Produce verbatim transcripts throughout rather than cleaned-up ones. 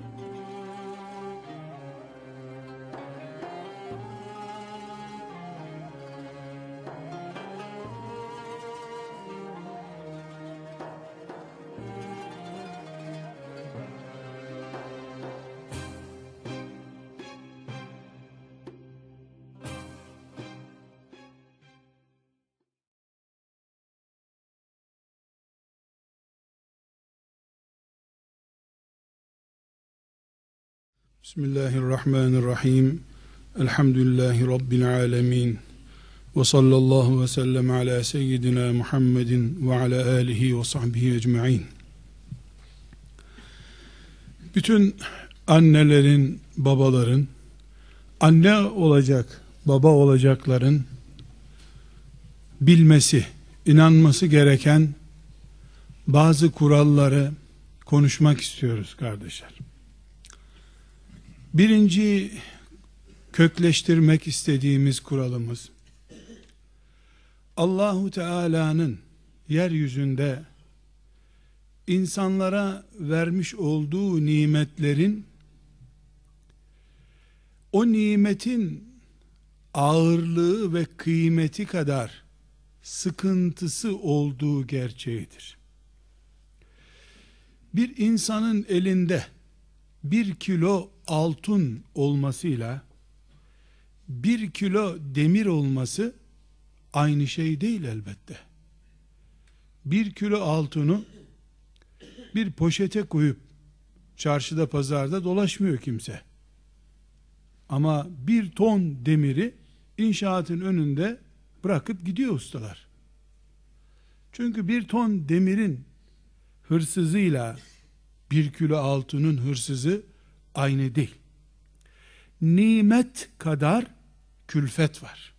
Bismillahirrahmanirrahim. Elhamdülillahi Rabbil alemin. Ve sallallahu ve sellem ala seyyidina Muhammedin ve ala alihi ve sahbihi ecma'in. Bütün annelerin, babaların, anne olacak, baba olacakların bilmesi, inanması gereken bazı kuralları konuşmak istiyoruz kardeşler. Birinci kökleştirmek istediğimiz kuralımız, Allahu Teala'nın yeryüzünde insanlara vermiş olduğu nimetlerin o nimetin ağırlığı ve kıymeti kadar sıkıntısı olduğu gerçeğidir. Bir insanın elinde bir kilo altın olmasıyla bir kilo demir olması aynı şey değil elbette. Bir kilo altını bir poşete koyup çarşıda pazarda dolaşmıyor kimse. Ama bir ton demiri inşaatın önünde bırakıp gidiyor ustalar. Çünkü bir ton demirin hırsızıyla bir kilo altının hırsızı aynı değil. Nimet kadar külfet var.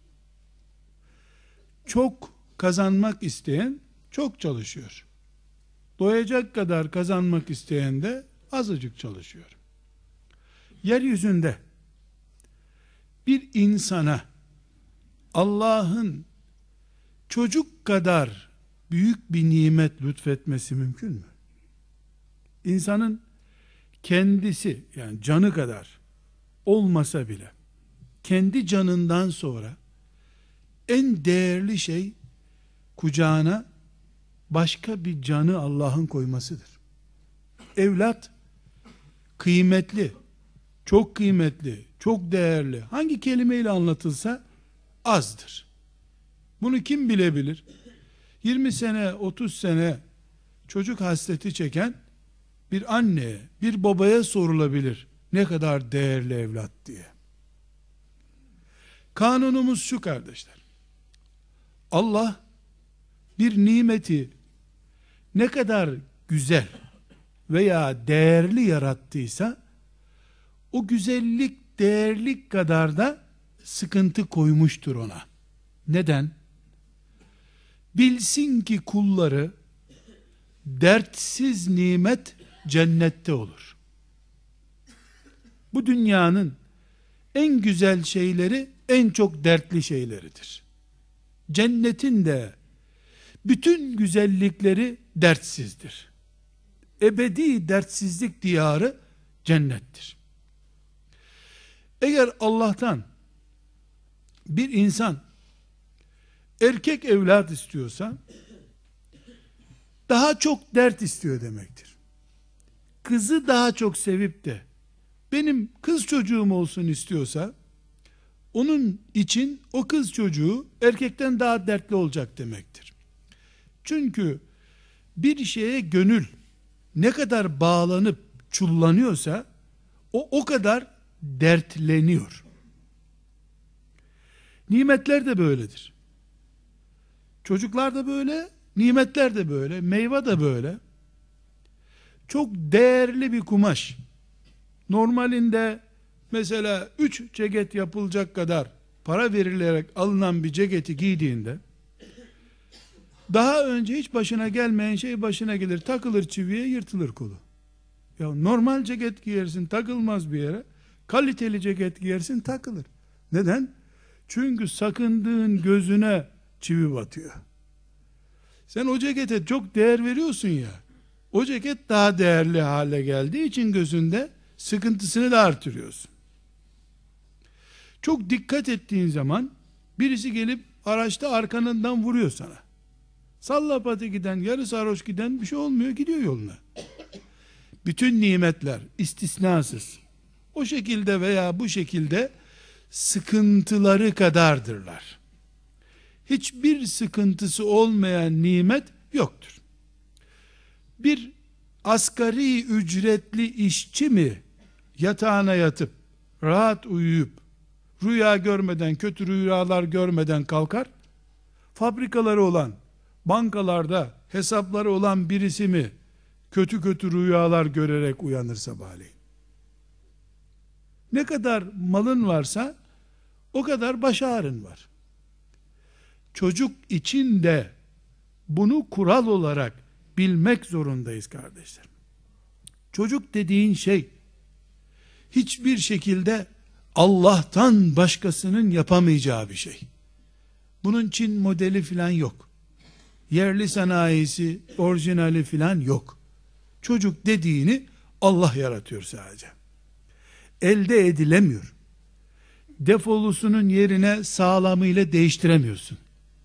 Çok kazanmak isteyen çok çalışıyor. Doyacak kadar kazanmak isteyen de azıcık çalışıyor. Yeryüzünde bir insana Allah'ın çocuk kadar büyük bir nimet lütfetmesi mümkün mü? İnsanın kendisi, yani canı kadar olmasa bile kendi canından sonra en değerli şey kucağına başka bir canı Allah'ın koymasıdır. Evlat kıymetli, çok kıymetli, çok değerli. Hangi kelimeyle anlatılsa azdır. Bunu kim bilebilir? yirmi sene, otuz sene çocuk hasreti çeken bir anneye, bir babaya sorulabilir ne kadar değerli evlat diye. Kanunumuz şu kardeşler. Allah bir nimeti ne kadar güzel veya değerli yarattıysa o güzellik, değerlik kadar da sıkıntı koymuştur ona. Neden? Bilsin ki kulları dertsiz nimet cennette olur. Bu dünyanın en güzel şeyleri en çok dertli şeyleridir. Cennetin de bütün güzellikleri dertsizdir. Ebedi dertsizlik diyarı cennettir. Eğer Allah'tan bir insan erkek evlat istiyorsa daha çok dert istiyor demektir. Kızı daha çok sevip de benim kız çocuğum olsun istiyorsa onun için o kız çocuğu erkekten daha dertli olacak demektir. Çünkü bir şeye gönül ne kadar bağlanıp çullanıyorsa o o kadar dertleniyor. Nimetler de böyledir. Çocuklar da böyle, nimetler de böyle, meyve de böyle. Çok değerli bir kumaş. Normalinde mesela üç ceket yapılacak kadar para verilerek alınan bir ceketi giydiğinde daha önce hiç başına gelmeyen şey başına gelir. Takılır çiviye, yırtılır kolu. Ya normal ceket giyersin, takılmaz bir yere. Kaliteli ceket giyersin, takılır. Neden? Çünkü sakındığın gözüne çivi batıyor. Sen o cekete çok değer veriyorsun ya. O ceket daha değerli hale geldiği için gözünde sıkıntısını da artırıyorsun. Çok dikkat ettiğin zaman birisi gelip araçta arkanından vuruyor sana. Salla pati giden, yarı sarhoş giden bir şey olmuyor, gidiyor yoluna. Bütün nimetler istisnasız o şekilde veya bu şekilde sıkıntıları kadardırlar. Hiçbir sıkıntısı olmayan nimet yoktur. Bir asgari ücretli işçi mi yatağına yatıp rahat uyuyup rüya görmeden, kötü rüyalar görmeden kalkar? Fabrikaları olan, bankalarda hesapları olan birisi mi kötü kötü rüyalar görerek uyanır sabahleyin? Ne kadar malın varsa o kadar baş ağrın var. Çocuk için de bunu kural olarak bilmek zorundayız kardeşlerim. Çocuk dediğin şey hiçbir şekilde Allah'tan başkasının yapamayacağı bir şey. Bunun Çin modeli filan yok. Yerli sanayisi, orijinali filan yok. Çocuk dediğini Allah yaratıyor sadece. Elde edilemiyor. Defolusunun yerine sağlamıyla değiştiremiyorsun.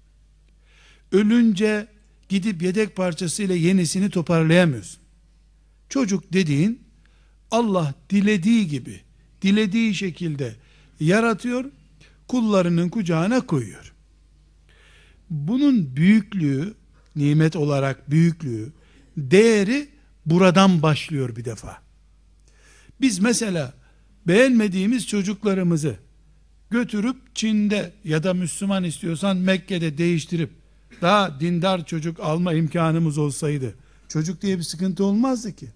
Ölünce gidip yedek parçasıyla yenisini toparlayamıyorsun. Çocuk dediğin Allah dilediği gibi, dilediği şekilde yaratıyor, kullarının kucağına koyuyor. Bunun büyüklüğü, nimet olarak büyüklüğü, değeri buradan başlıyor bir defa. Biz mesela beğenmediğimiz çocuklarımızı götürüp Çin'de ya da Müslüman istiyorsan Mekke'de değiştirip daha dindar çocuk alma imkanımız olsaydı çocuk diye bir sıkıntı olmazdı ki.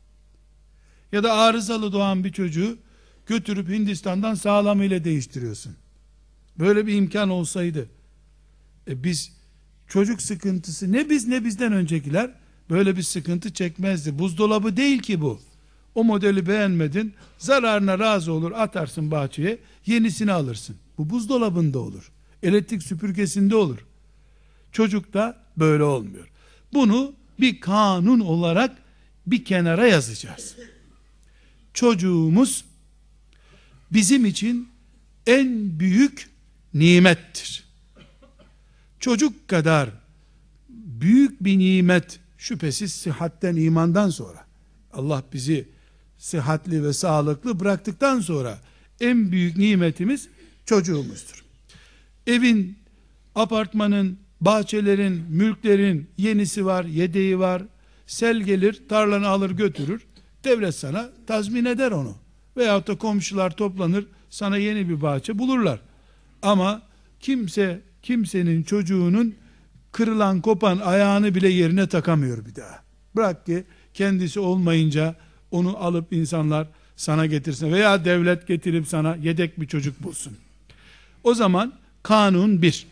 Ya da arızalı doğan bir çocuğu götürüp Hindistan'dan sağlamıyla değiştiriyorsun. Böyle bir imkan olsaydı e biz çocuk sıkıntısı, ne biz ne bizden öncekiler böyle bir sıkıntı çekmezdi. Buzdolabı değil ki bu. O modeli beğenmedin, zararına razı olur, atarsın bahçeye, yenisini alırsın. Bu buzdolabında olur. Elektrik süpürgesinde olur. Çocukta böyle olmuyor. Bunu bir kanun olarak bir kenara yazacağız. Çocuğumuz bizim için en büyük nimettir. Çocuk kadar büyük bir nimet şüphesiz sıhhatten, imandan sonra, Allah bizi sıhhatli ve sağlıklı bıraktıktan sonra en büyük nimetimiz çocuğumuzdur. Evin, apartmanın, bahçelerin, mülklerin yenisi var, yedeği var. Sel gelir, tarlanı alır götürür. Devlet sana tazmin eder onu. Veyahut da komşular toplanır, sana yeni bir bahçe bulurlar. Ama kimse, kimsenin çocuğunun kırılan, kopan ayağını bile yerine takamıyor bir daha. Bırak ki kendisi olmayınca onu alıp insanlar sana getirsin veya devlet getirip sana yedek bir çocuk bulsun. O zaman kanun bir.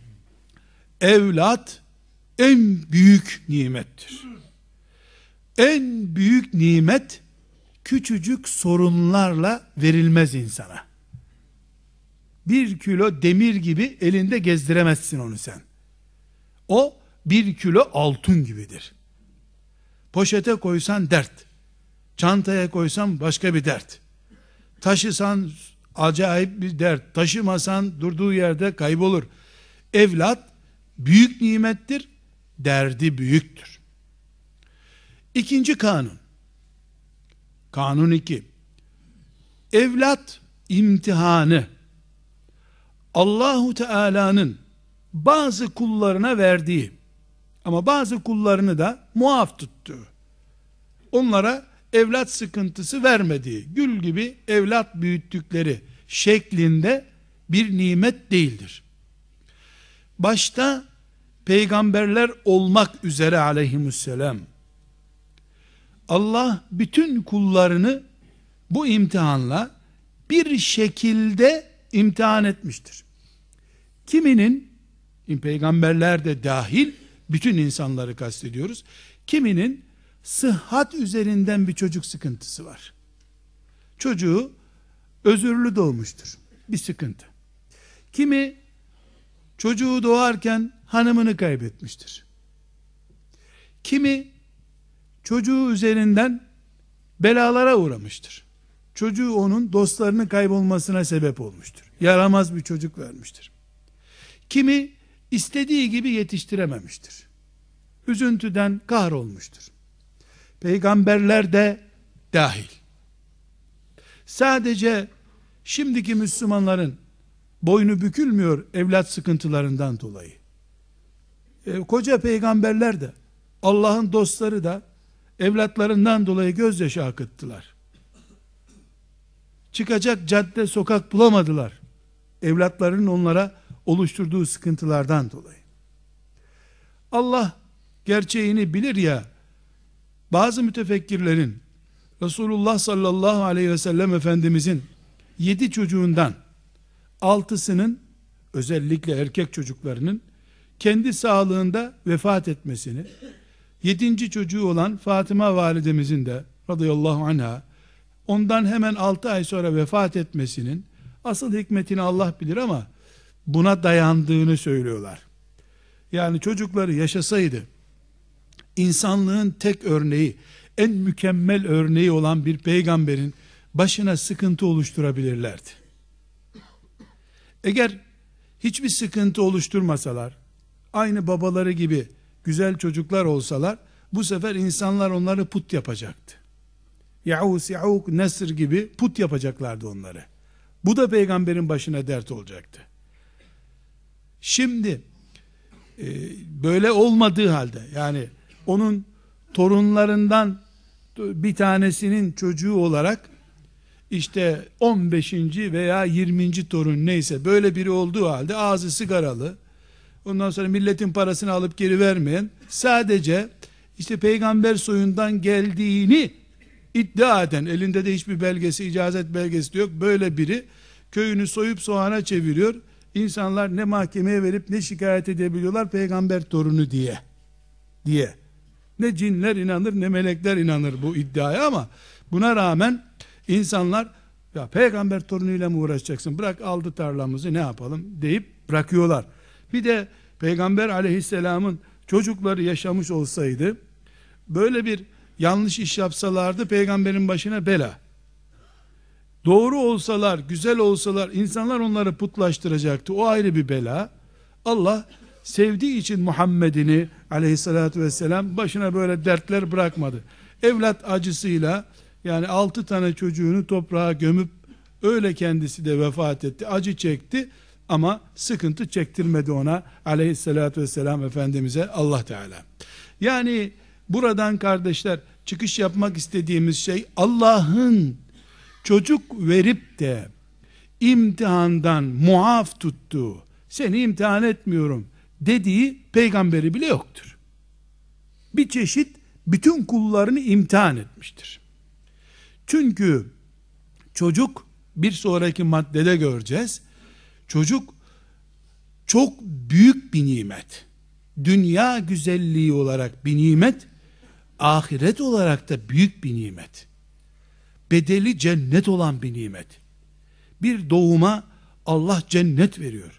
Evlat en büyük nimettir. En büyük nimet küçücük sorunlarla verilmez insana. Bir kilo demir gibi elinde gezdiremezsin onu sen. O bir kilo altın gibidir. Poşete koysan dert, çantaya koysan başka bir dert, taşısan acayip bir dert, taşımasan durduğu yerde kaybolur. Evlat büyük nimettir, derdi büyüktür. İkinci kanun, kanun iki, evlat imtihanı Allahu Teala'nın bazı kullarına verdiği ama bazı kullarını da muaf tuttuğu, onlara evlat sıkıntısı vermediği, gül gibi evlat büyüttükleri şeklinde bir nimet değildir. Başta peygamberler olmak üzere aleyhisselam, Allah bütün kullarını bu imtihanla bir şekilde imtihan etmiştir. Kiminin, peygamberler de dahil, bütün insanları kastediyoruz, kiminin sıhhat üzerinden bir çocuk sıkıntısı var. Çocuğu özürlü doğmuştur, bir sıkıntı. Kimi çocuğu doğarken hanımını kaybetmiştir. Kimi çocuğu üzerinden belalara uğramıştır. çocuğu onun dostlarının kaybolmasına sebep olmuştur. Yaramaz bir çocuk vermiştir. Kimi istediği gibi yetiştirememiştir. Üzüntüden kahrolmuştur. Peygamberler de dahil. Sadece şimdiki Müslümanların boynu bükülmüyor evlat sıkıntılarından dolayı. E, koca peygamberler de, Allah'ın dostları da evlatlarından dolayı gözyaşı akıttılar. Çıkacak cadde sokak bulamadılar, evlatlarının onlara oluşturduğu sıkıntılardan dolayı. Allah gerçeğini bilir ya, bazı mütefekkirlerin Resulullah sallallahu aleyhi ve sellem Efendimizin yedi çocuğundan altısının, özellikle erkek çocuklarının kendi sağlığında vefat etmesini, yedinci çocuğu olan Fatıma validemizin de radıyallahu anha ondan hemen altı ay sonra vefat etmesinin asıl hikmetini Allah bilir ama buna dayandığını söylüyorlar. Yani çocukları yaşasaydı, insanlığın tek örneği, en mükemmel örneği olan bir peygamberin başına sıkıntı oluşturabilirlerdi. Eğer hiçbir sıkıntı oluşturmasalar, aynı babaları gibi güzel çocuklar olsalar, bu sefer insanlar onları put yapacaktı. Ya'us, Ya'uk, Nesr gibi put yapacaklardı onları. Bu da peygamberin başına dert olacaktı. Şimdi e, böyle olmadığı halde, yani onun torunlarından bir tanesinin çocuğu olarak işte on beşinci veya yirminci torun neyse böyle biri olduğu halde ağzı sigaralı, ondan sonra milletin parasını alıp geri vermeyen, sadece işte peygamber soyundan geldiğini iddia eden, elinde de hiçbir belgesi, icazet belgesi de yok, böyle biri köyünü soyup soğana çeviriyor. İnsanlar ne mahkemeye verip ne şikayet edebiliyorlar, peygamber torunu diye diye. Ne cinler inanır ne melekler inanır bu iddiaya, ama buna rağmen insanlar, ya peygamber torunuyla mı uğraşacaksın, bırak aldı tarlamızı ne yapalım deyip bırakıyorlar. Bir de peygamber aleyhisselamın çocukları yaşamış olsaydı, böyle bir yanlış iş yapsalardı peygamberin başına bela. Doğru olsalar, güzel olsalar insanlar onları putlaştıracaktı, o ayrı bir bela. Allah sevdiği için Muhammed'ini aleyhissalatü vesselam başına böyle dertler bırakmadı. Evlat acısıyla, yani altı tane çocuğunu toprağa gömüp öyle kendisi de vefat etti, acı çekti ama sıkıntı çektirmedi ona aleyhissalatü vesselam Efendimiz'e Allah Teala. Yani buradan kardeşler, çıkış yapmak istediğimiz şey, Allah'ın çocuk verip de imtihandan muaf tuttuğu, seni imtihan etmiyorum dediği peygamberi bile yoktur. Bir çeşit bütün kullarını imtihan etmiştir. Çünkü çocuk, bir sonraki maddede göreceğiz, çocuk çok büyük bir nimet. Dünya güzelliği olarak bir nimet, ahiret olarak da büyük bir nimet. Bedeli cennet olan bir nimet. Bir doğuma Allah cennet veriyor.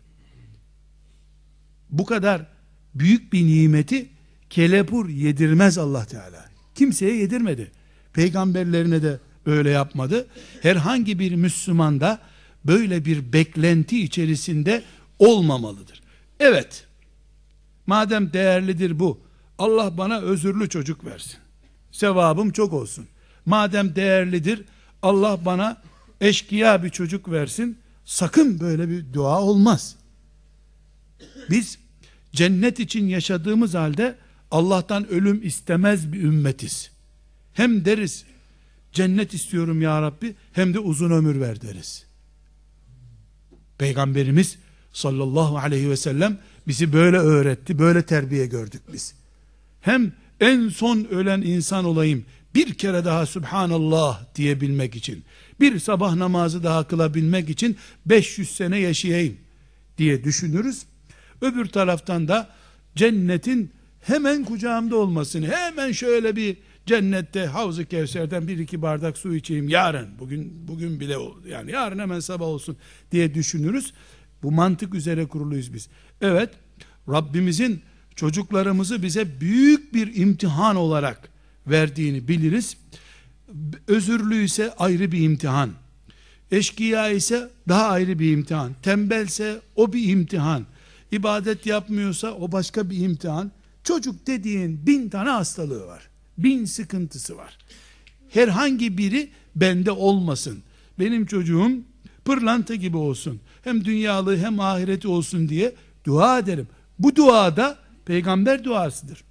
Bu kadar büyük bir nimeti kelepur yedirmez Allah Teala. Kimseye yedirmedi. Peygamberlerine de böyle yapmadı. Herhangi bir Müslüman da böyle bir beklenti içerisinde olmamalıdır. Evet, madem değerlidir bu, Allah bana özürlü çocuk versin, sevabım çok olsun. Madem değerlidir, Allah bana eşkıya bir çocuk versin, sakın böyle bir dua olmaz. Biz cennet için yaşadığımız halde Allah'tan ölüm istemez bir ümmetiz. Hem deriz cennet istiyorum ya Rabbi, hem de uzun ömür ver deriz. Peygamberimiz sallallahu aleyhi ve sellem bizi böyle öğretti, böyle terbiye gördük biz. Hem en son ölen insan olayım, bir kere daha Subhanallah diyebilmek için, bir sabah namazı daha kılabilmek için beş yüz sene yaşayayım diye düşünürüz. Öbür taraftan da cennetin hemen kucağımda olmasını, hemen şöyle bir cennette Havz-ı Kevser'den bir iki bardak su içeyim yarın, bugün bugün bile, yani yarın hemen sabah olsun diye düşünürüz. Bu mantık üzere kuruluyuz biz. Evet, Rabbimizin çocuklarımızı bize büyük bir imtihan olarak verdiğini biliriz. özürlü ise ayrı bir imtihan. Eşkıya ise daha ayrı bir imtihan. Tembelse o bir imtihan. İbadet yapmıyorsa o başka bir imtihan. Çocuk dediğin bin tane hastalığı var. Bin sıkıntısı var. Herhangi biri bende olmasın. Benim çocuğum pırlanta gibi olsun. Hem dünyalı hem ahireti olsun diye dua ederim. Bu duada peygamber duasıdır.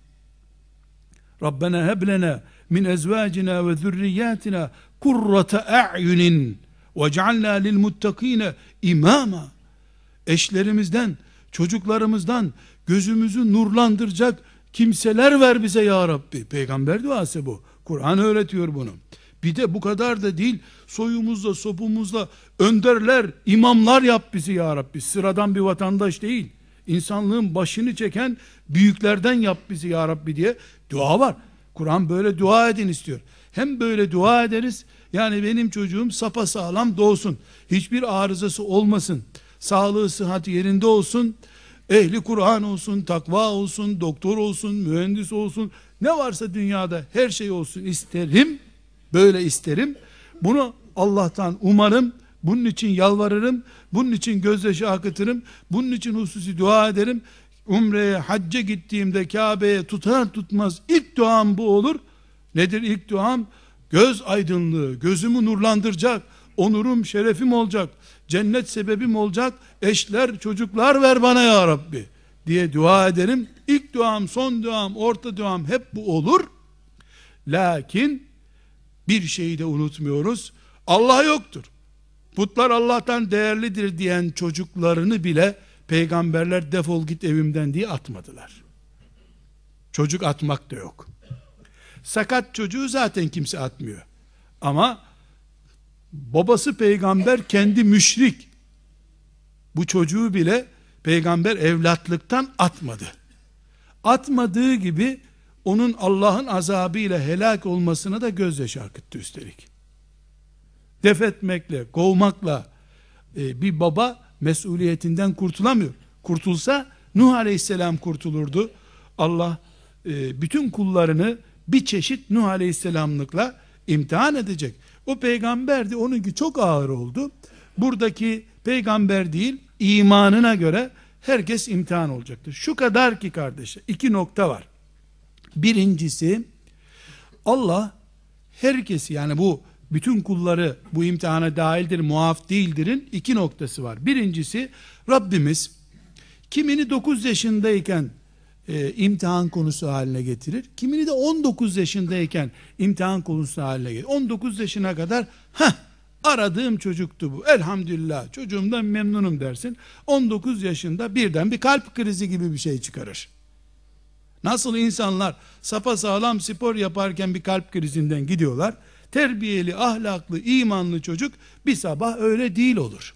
Rabbena heblena min ezvacina ve zürriyatina kurrata a'yunin vec'alna lil muttakine imama. Eşlerimizden, çocuklarımızdan gözümüzü nurlandıracak kimseler ver bize ya Rabbi. Peygamber duası bu. Kur'an öğretiyor bunu. Bir de bu kadar da değil, soyumuzla sopumuzla önderler, imamlar yap bizi ya Rabbi. Sıradan bir vatandaş değil, insanlığın başını çeken büyüklerden yap bizi ya Rabbi diye dua var. Kur'an böyle dua edin istiyor. Hem böyle dua ederiz, yani benim çocuğum sapasağlam doğsun, hiçbir arızası olmasın, sağlığı sıhhati yerinde olsun, ehli Kur'an olsun, takva olsun, doktor olsun, mühendis olsun, ne varsa dünyada her şey olsun isterim. Böyle isterim. Bunu Allah'tan umarım. Bunun için yalvarırım. Bunun için gözyaşı akıtırım. Bunun için hususi dua ederim. Umre'ye, hacca gittiğimde Kabe'ye tutar tutmaz ilk duam bu olur. Nedir ilk duam? Göz aydınlığı, gözümü nurlandıracak, onurum, şerefim olacak, cennet sebebim olacak, eşler, çocuklar ver bana ya Rabbi diye dua ederim. İlk duam, son duam, orta duam hep bu olur. Lakin bir şeyi de unutmuyoruz. Allah yoktur, putlar Allah'tan değerlidir diyen çocuklarını bile peygamberler defol git evimden diye atmadılar. Çocuk atmak da yok. Sakat çocuğu zaten kimse atmıyor. Ama babası peygamber, kendi müşrik. Bu çocuğu bile peygamber evlatlıktan atmadı. Atmadığı gibi onun Allah'ın azabıyla helak olmasına da gözyaşı akıttı üstelik. Def etmekle, kovmakla e, bir baba mesuliyetinden kurtulamıyor. Kurtulsa Nuh Aleyhisselam kurtulurdu. Allah e, bütün kullarını bir çeşit Nuh Aleyhisselamlıkla imtihan edecek. O peygamberdi, onunki çok ağır oldu. Buradaki peygamber değil, imanına göre herkes imtihan olacaktır. Şu kadar ki kardeşler, iki nokta var. Birincisi, Allah herkesi, yani bu bütün kulları bu imtihana dahildir, muaf değildirin iki noktası var. Birincisi, Rabbimiz kimini dokuz yaşındayken e, imtihan konusu haline getirir, kimini de on dokuz yaşındayken imtihan konusu haline getirir. on dokuz yaşına kadar heh, aradığım çocuktu bu, elhamdülillah çocuğumdan memnunum dersin. on dokuz yaşında birden bir kalp krizi gibi bir şey çıkarır. Nasıl insanlar sapasağlam spor yaparken bir kalp krizinden gidiyorlar, terbiyeli, ahlaklı, imanlı çocuk bir sabah öyle değil olur.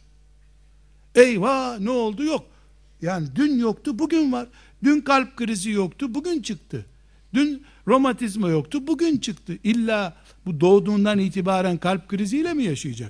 Eyvah, ne oldu? Yok. Yani dün yoktu, bugün var. Dün kalp krizi yoktu, bugün çıktı. Dün romatizma yoktu, bugün çıktı. İlla bu doğduğundan itibaren kalp kriziyle mi yaşayacak?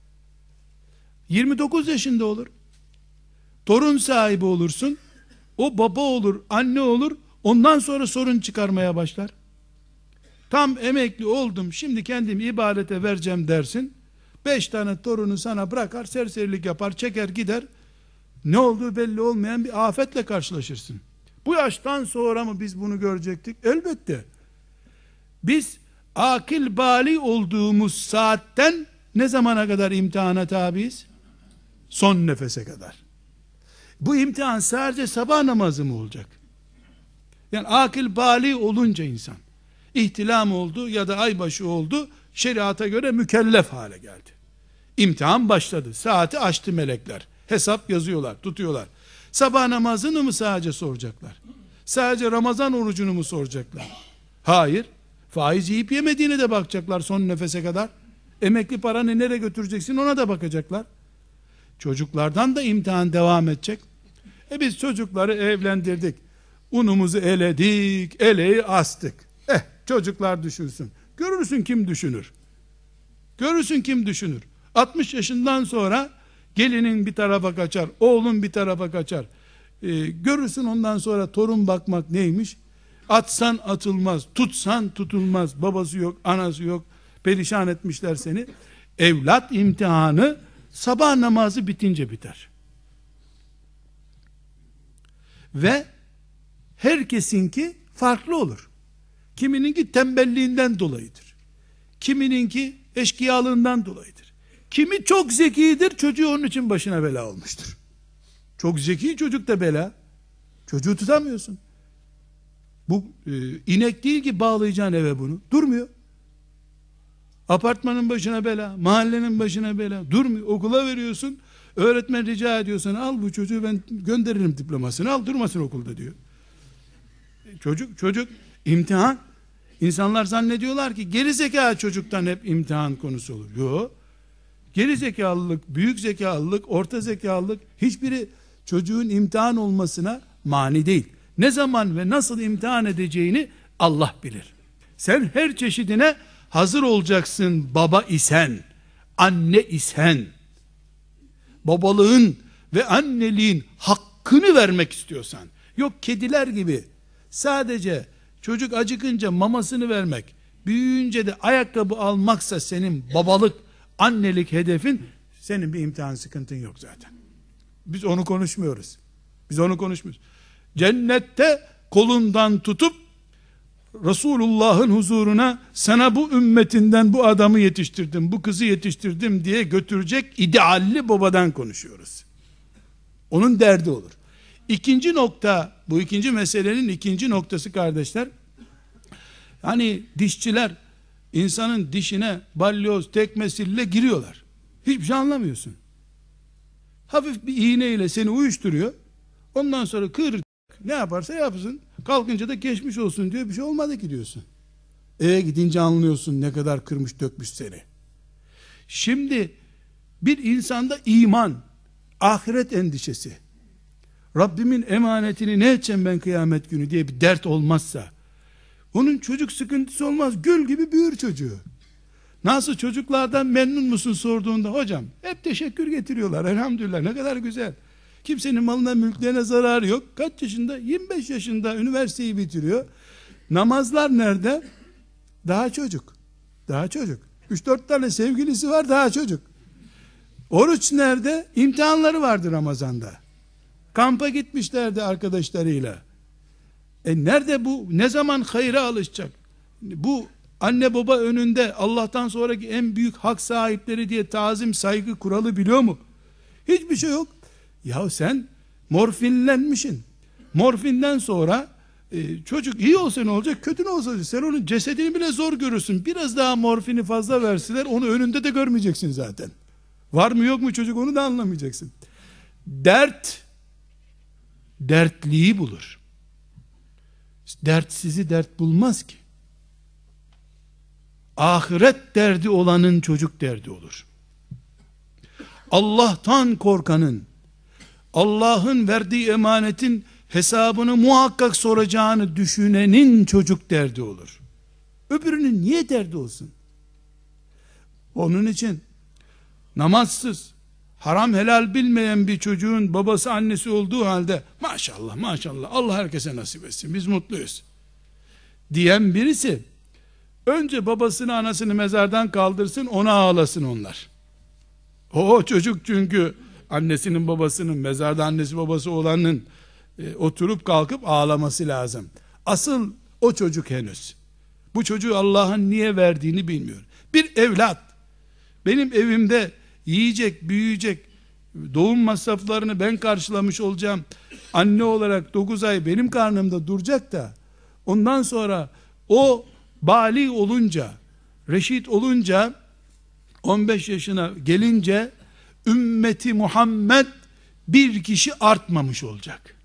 yirmi dokuz yaşında olur. Torun sahibi olursun. O baba olur, anne olur. Ondan sonra sorun çıkarmaya başlar. Tam emekli oldum, şimdi kendimi ibadete vereceğim dersin. Beş tane torunu sana bırakar, serserilik yapar, çeker gider. Ne olduğu belli olmayan bir afetle karşılaşırsın. Bu yaştan sonra mı biz bunu görecektik? Elbette. Biz akil bali olduğumuz saatten ne zamana kadar imtihana tabiiz? Son nefese kadar. Bu imtihan sadece sabah namazı mı olacak? Yani akil bali olunca insan, ihtilam oldu ya da aybaşı oldu, şeriata göre mükellef hale geldi. İmtihan başladı. Saati açtı melekler. Hesap yazıyorlar, tutuyorlar. Sabah namazını mı sadece soracaklar? Sadece Ramazan orucunu mu soracaklar? Hayır. Faiz yiyip yemediğine de bakacaklar son nefese kadar. Emekli paranı nereye götüreceksin ona da bakacaklar. Çocuklardan da imtihan devam edecek. E biz çocukları evlendirdik. Unumuzu eledik, eleği astık. Eh, çocuklar düşünsün. Görürsün kim düşünür. Görürsün kim düşünür. altmış yaşından sonra gelinin bir tarafa kaçar, oğlun bir tarafa kaçar. Ee, görürsün ondan sonra torun bakmak neymiş? Atsan atılmaz, tutsan tutulmaz. Babası yok, anası yok. perişan etmişler seni. Evlat imtihanı sabah namazı bitince biter. Ve herkesinki farklı olur. Kimininki tembelliğinden dolayıdır. Kimininki eşkıyalığından dolayıdır. Kimi çok zekidir, çocuğu onun için başına bela olmuştur. Çok zeki çocuk da bela. Çocuğu tutamıyorsun. Bu e, inek değil ki bağlayacaksın eve bunu. Durmuyor. Apartmanın başına bela, mahallenin başına bela. Durmuyor. Okula veriyorsun. Öğretmen rica ediyorsan al bu çocuğu ben gönderirim diplomasını, al durmasın okulda diyor. Çocuk çocuk imtihan. İnsanlar zannediyorlar ki geri zekalı çocuktan hep imtihan konusu olur. Yok. Geri zekalılık, büyük zekalılık, orta zekalılık hiçbiri çocuğun imtihan olmasına mani değil. Ne zaman ve nasıl imtihan edeceğini Allah bilir. Sen her çeşidine hazır olacaksın baba isen, anne isen. Babalığın ve anneliğin hakkını vermek istiyorsan, yok kediler gibi sadece çocuk acıkınca mamasını vermek, büyüyünce de ayakkabı almaksa senin babalık, annelik hedefin, senin bir imtihan sıkıntın yok zaten. Biz onu konuşmuyoruz. Biz onu konuşmuyoruz. Cennette kolundan tutup Resulullah'ın huzuruna sana bu ümmetinden bu adamı yetiştirdim, bu kızı yetiştirdim diye götürecek idealli babadan konuşuyoruz. Onun derdi olur. İkinci nokta, bu ikinci meselenin ikinci noktası kardeşler, hani dişçiler insanın dişine balyoz, tekmesille giriyorlar. Hiçbir şey anlamıyorsun. Hafif bir iğneyle seni uyuşturuyor. Ondan sonra kır, ne yaparsa yapsın. Kalkınca da geçmiş olsun diyor. Bir şey olmadı ki diyorsun. Eve gidince anlıyorsun ne kadar kırmış dökmüş seni. Şimdi bir insanda iman, ahiret endişesi, Rabbimin emanetini ne edeceğim ben kıyamet günü diye bir dert olmazsa, onun çocuk sıkıntısı olmaz. Gül gibi büyür çocuğu. Nasıl çocuklardan memnun musun sorduğunda, hocam hep teşekkür getiriyorlar elhamdülillah, ne kadar güzel. Kimsenin malına mülklerine zararı yok. Kaç yaşında? yirmi beş yaşında üniversiteyi bitiriyor. Namazlar nerede? Daha çocuk. Daha çocuk. üç dört tane sevgilisi var, daha çocuk. Oruç nerede? İmtihanları vardı Ramazan'da. Kampa gitmişlerdi arkadaşlarıyla. E nerede bu? Ne zaman hayra alışacak? Bu anne baba önünde Allah'tan sonraki en büyük hak sahipleri diye tazim saygı kuralı biliyor mu? Hiçbir şey yok. Ya sen morfinlenmişsin. Morfinden sonra e, çocuk iyi olsa ne olacak, kötü ne olsa, sen onun cesedini bile zor görürsün. Biraz daha morfini fazla verseler onu önünde de görmeyeceksin zaten. Var mı yok mu çocuk onu da anlamayacaksın. Dert dertliyi bulur. Dertsizi dert bulmaz ki. Ahiret derdi olanın çocuk derdi olur. Allah'tan korkanın, Allah'ın verdiği emanetin hesabını muhakkak soracağını düşünenin çocuk derdi olur. Öbürünün niye derdi olsun? Onun için namazsız, haram helal bilmeyen bir çocuğun babası annesi olduğu halde maşallah maşallah Allah herkese nasip etsin biz mutluyuz diyen birisi önce babasını anasını mezardan kaldırsın, ona ağlasın onlar. O çocuk çünkü annesinin babasının mezarda annesi babası olanın e, oturup kalkıp ağlaması lazım. Asıl o çocuk henüz. Bu çocuğu Allah'ın niye verdiğini bilmiyor. Bir evlat benim evimde yiyecek, büyüyecek, doğum masraflarını ben karşılamış olacağım. Anne olarak dokuz ay benim karnımda duracak da ondan sonra o bali olunca, reşit olunca, on beş yaşına gelince ümmeti Muhammed bir kişi artmamış olacak.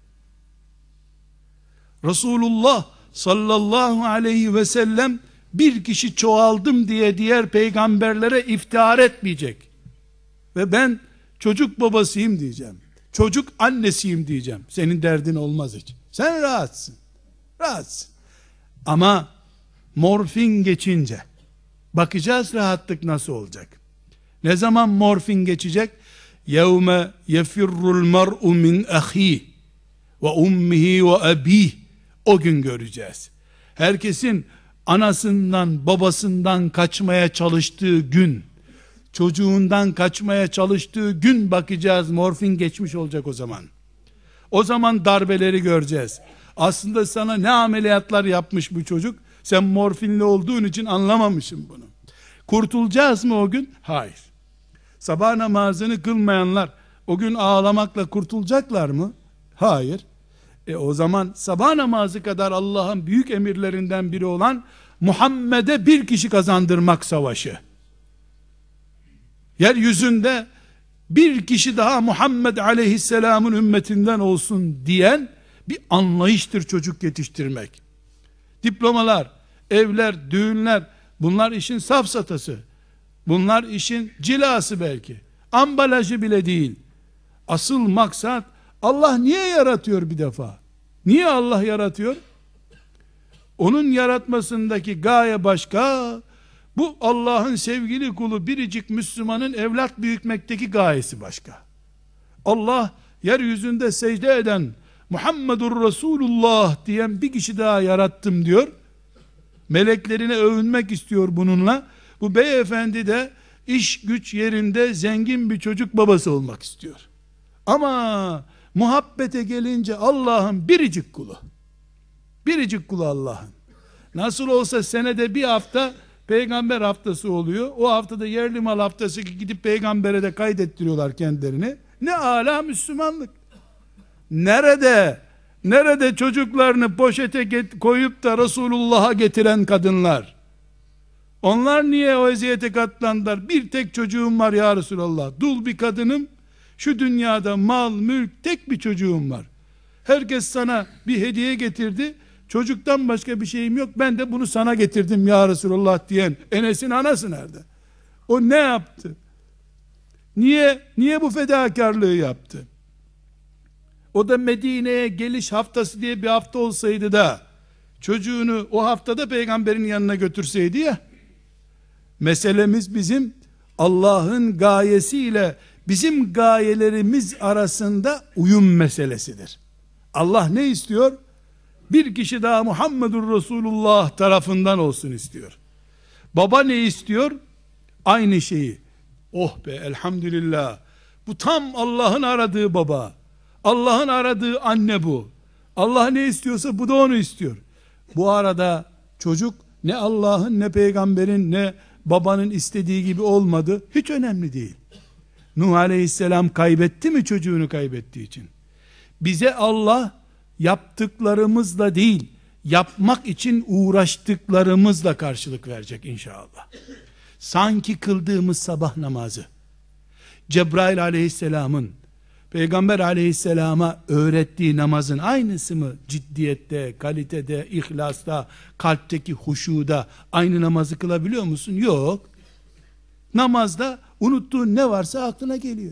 Resulullah sallallahu aleyhi ve sellem bir kişi çoğaldım diye diğer peygamberlere iftihar etmeyecek. Ve ben çocuk babasıyım diyeceğim. Çocuk annesiyim diyeceğim. Senin derdin olmaz hiç. Sen rahatsın. Rahatsın. Ama morfin geçince bakacağız rahatlık nasıl olacak. Ne zaman morfin geçecek? يَوْمَ يَفِرُّ الْمَرْءُ مِنْ أَخِيهِ وَاُمِّهِ وَأَب۪يهِ O gün göreceğiz. Herkesin anasından babasından kaçmaya çalıştığı gün, çocuğundan kaçmaya çalıştığı gün bakacağız, morfin geçmiş olacak o zaman. O zaman darbeleri göreceğiz. Aslında sana ne ameliyatlar yapmış bu çocuk, sen morfinli olduğun için anlamamışsın bunu. Kurtulacağız mı o gün? Hayır. Sabah namazını kılmayanlar o gün ağlamakla kurtulacaklar mı? Hayır. E o zaman sabah namazı kadar Allah'ın büyük emirlerinden biri olan Muhammed'e bir kişi kazandırmak savaşı. Yeryüzünde bir kişi daha Muhammed aleyhisselamın ümmetinden olsun diyen bir anlayıştır çocuk yetiştirmek. Diplomalar, evler, düğünler, bunlar işin safsatası. Bunlar işin cilası belki. Ambalajı bile değil. Asıl maksat, Allah niye yaratıyor bir defa? Niye Allah yaratıyor? Onun yaratmasındaki gaye başka, bu Allah'ın sevgili kulu biricik Müslümanın evlat büyütmekteki gayesi başka. Allah yeryüzünde secde eden Muhammedur Resulullah diyen bir kişi daha yarattım diyor. Meleklerine övünmek istiyor bununla. Bu beyefendi de iş güç yerinde zengin bir çocuk babası olmak istiyor. Ama muhabbete gelince Allah'ın biricik kulu. Biricik kulu Allah'ın. Nasıl olsa senede bir hafta peygamber haftası oluyor. O haftada yerli mal haftası ki gidip peygambere de kaydettiriyorlar kendilerini. Ne âlâ Müslümanlık. Nerede? Nerede çocuklarını poşete get- koyup da Resulullah'a getiren kadınlar? Onlar niye o eziyete katlandılar? Bir tek çocuğum var ya Resulallah. Dul bir kadınım. Şu dünyada mal, mülk, tek bir çocuğum var. Herkes sana bir hediye getirdi. Çocuktan başka bir şeyim yok. Ben de bunu sana getirdim ya Resulallah diyen Enes'in anası nerede? O ne yaptı? Niye niye bu fedakarlığı yaptı? O da Medine'ye geliş haftası diye bir hafta olsaydı da çocuğunu o haftada peygamberin yanına götürseydi ya. Meselemiz bizim Allah'ın gayesiyle bizim gayelerimiz arasında uyum meselesidir. Allah ne istiyor? Bir kişi daha Muhammedur Resulullah tarafından olsun istiyor. Baba ne istiyor? Aynı şeyi. Oh be, elhamdülillah. Bu tam Allah'ın aradığı baba. Allah'ın aradığı anne bu. Allah ne istiyorsa bu da onu istiyor. Bu arada çocuk ne Allah'ın ne peygamberin ne babanın istediği gibi olmadı. Hiç önemli değil. Nuh aleyhisselam kaybetti mi çocuğunu kaybettiği için? Bize Allah yaptıklarımızla değil, yapmak için uğraştıklarımızla karşılık verecek inşallah. Sanki kıldığımız sabah namazı, Cebrail aleyhisselamın Peygamber aleyhisselama öğrettiği namazın aynısı mı? Ciddiyette, kalitede, ihlasta, kalpteki huşuda aynı namazı kılabiliyor musun? Yok. Namazda unuttuğun ne varsa aklına geliyor.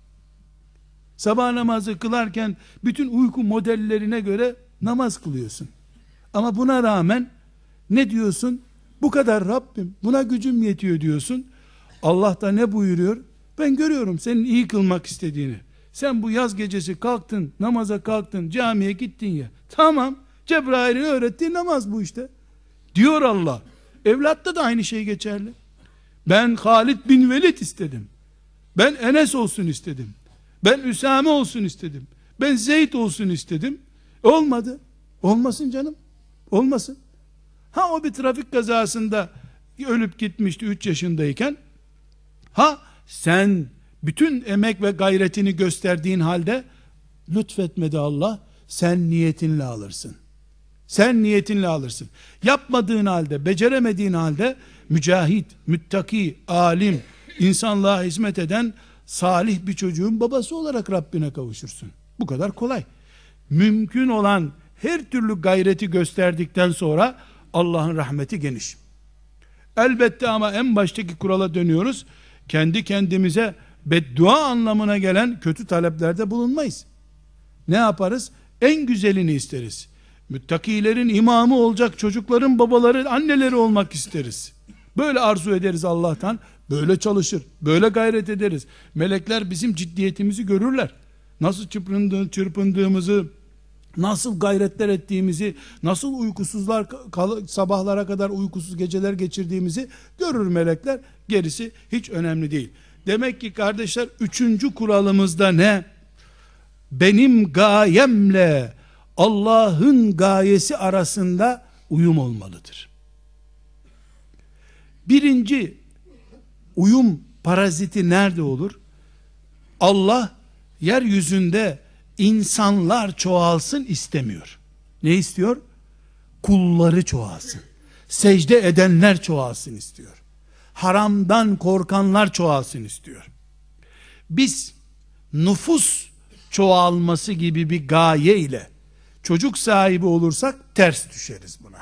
Sabah namazı kılarken bütün uyku modellerine göre namaz kılıyorsun. Ama buna rağmen ne diyorsun? Bu kadar Rabbim, buna gücüm yetiyor diyorsun. Allah da ne buyuruyor? Ben görüyorum senin iyi kılmak istediğini. Sen bu yaz gecesi kalktın, namaza kalktın, camiye gittin ya. Tamam, Cebrail'in öğrettiği namaz bu işte. Diyor Allah. Evlatta da aynı şey geçerli. Ben Halid bin Velid istedim. Ben Enes olsun istedim. Ben Üsame olsun istedim. Ben Zeyd olsun istedim. Olmadı. Olmasın canım. Olmasın. Ha o bir trafik kazasında ölüp gitmişti üç yaşındayken. Ha sen bütün emek ve gayretini gösterdiğin halde lütfetmedi Allah. Sen niyetinle alırsın. Sen niyetinle alırsın. Yapmadığın halde, beceremediğin halde mücahit, müttaki, alim, insanlığa hizmet eden salih bir çocuğun babası olarak Rabbine kavuşursun. Bu kadar kolay. Mümkün olan her türlü gayreti gösterdikten sonra Allah'ın rahmeti geniş. Elbette ama en baştaki kurala dönüyoruz. Kendi kendimize beddua anlamına gelen kötü taleplerde bulunmayız. Ne yaparız? En güzelini isteriz. Müttakilerin imamı olacak çocukların babaları, anneleri olmak isteriz. Böyle arzu ederiz Allah'tan. Böyle çalışır, böyle gayret ederiz. Melekler bizim ciddiyetimizi görürler. Nasıl çırpındığımızı nasıl gayretler ettiğimizi, nasıl uykusuzlar sabahlara kadar uykusuz geceler geçirdiğimizi görür melekler. Gerisi hiç önemli değil. Demek ki kardeşler, üçüncü kuralımızda ne? Benim gayemle Allah'ın gayesi arasında uyum olmalıdır. Birinci uyum paraziti nerede olur? Allah yeryüzünde insanlar çoğalsın istemiyor. Ne istiyor? Kulları çoğalsın. Secde edenler çoğalsın istiyor. Haramdan korkanlar çoğalsın istiyor. Biz nüfus çoğalması gibi bir gaye ile çocuk sahibi olursak ters düşeriz buna.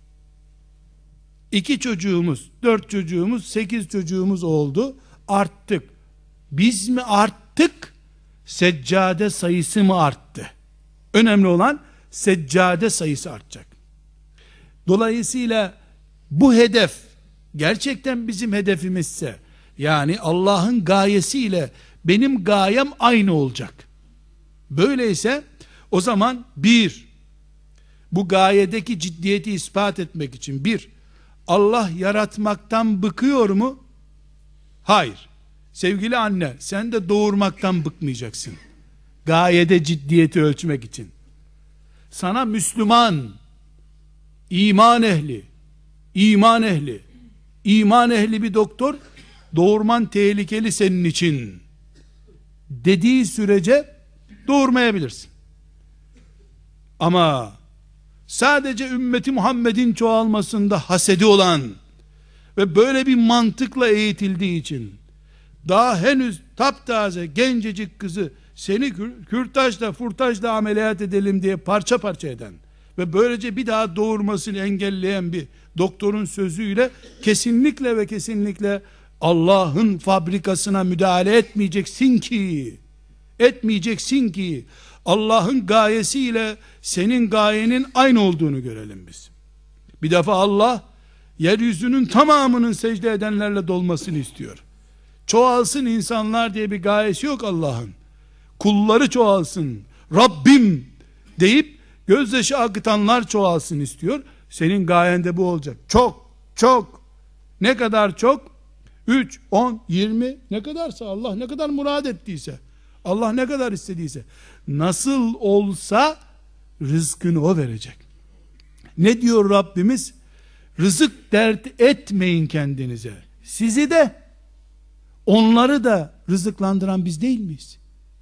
İki çocuğumuz, dört çocuğumuz, sekiz çocuğumuz oldu. Arttık. Biz mi arttık? Seccade sayısı mı arttı? Önemli olan seccade sayısı artacak. Dolayısıyla bu hedef gerçekten bizim hedefimizse, yani Allah'ın gayesiyle benim gayem aynı olacak. Böyleyse o zaman bir, bu gayedeki ciddiyeti ispat etmek için bir, Allah yaratmaktan bıkıyor mu? Hayır. Sevgili anne, sen de doğurmaktan bıkmayacaksın. Gayede ciddiyeti ölçmek için. Sana Müslüman, iman ehli, iman ehli, iman ehli bir doktor, doğurman tehlikeli senin için dediği sürece doğurmayabilirsin. Ama sadece ümmeti Muhammed'in çoğalmasında hasedi olan ve böyle bir mantıkla eğitildiği için daha henüz taptaze gencecik kızı seni kürtajla furtajla ameliyat edelim diye parça parça eden ve böylece bir daha doğurmasını engelleyen bir doktorun sözüyle kesinlikle ve kesinlikle Allah'ın fabrikasına müdahale etmeyeceksin ki, etmeyeceksin ki Allah'ın gayesiyle senin gayenin aynı olduğunu görelim biz. Bir defa Allah yeryüzünün tamamının secde edenlerle dolmasını istiyor. Çoğalsın insanlar diye bir gayesi yok Allah'ın. Kulları çoğalsın, Rabbim deyip gözyaşı akıtanlar çoğalsın istiyor. Senin gayende bu olacak. Çok, çok. Ne kadar çok? üç, on, yirmi, ne kadarsa, Allah ne kadar murad ettiyse, Allah ne kadar istediyse, nasıl olsa rızkını o verecek. Ne diyor Rabbimiz? Rızık dert etmeyin kendinize. Sizi de, onları da rızıklandıran biz değil miyiz?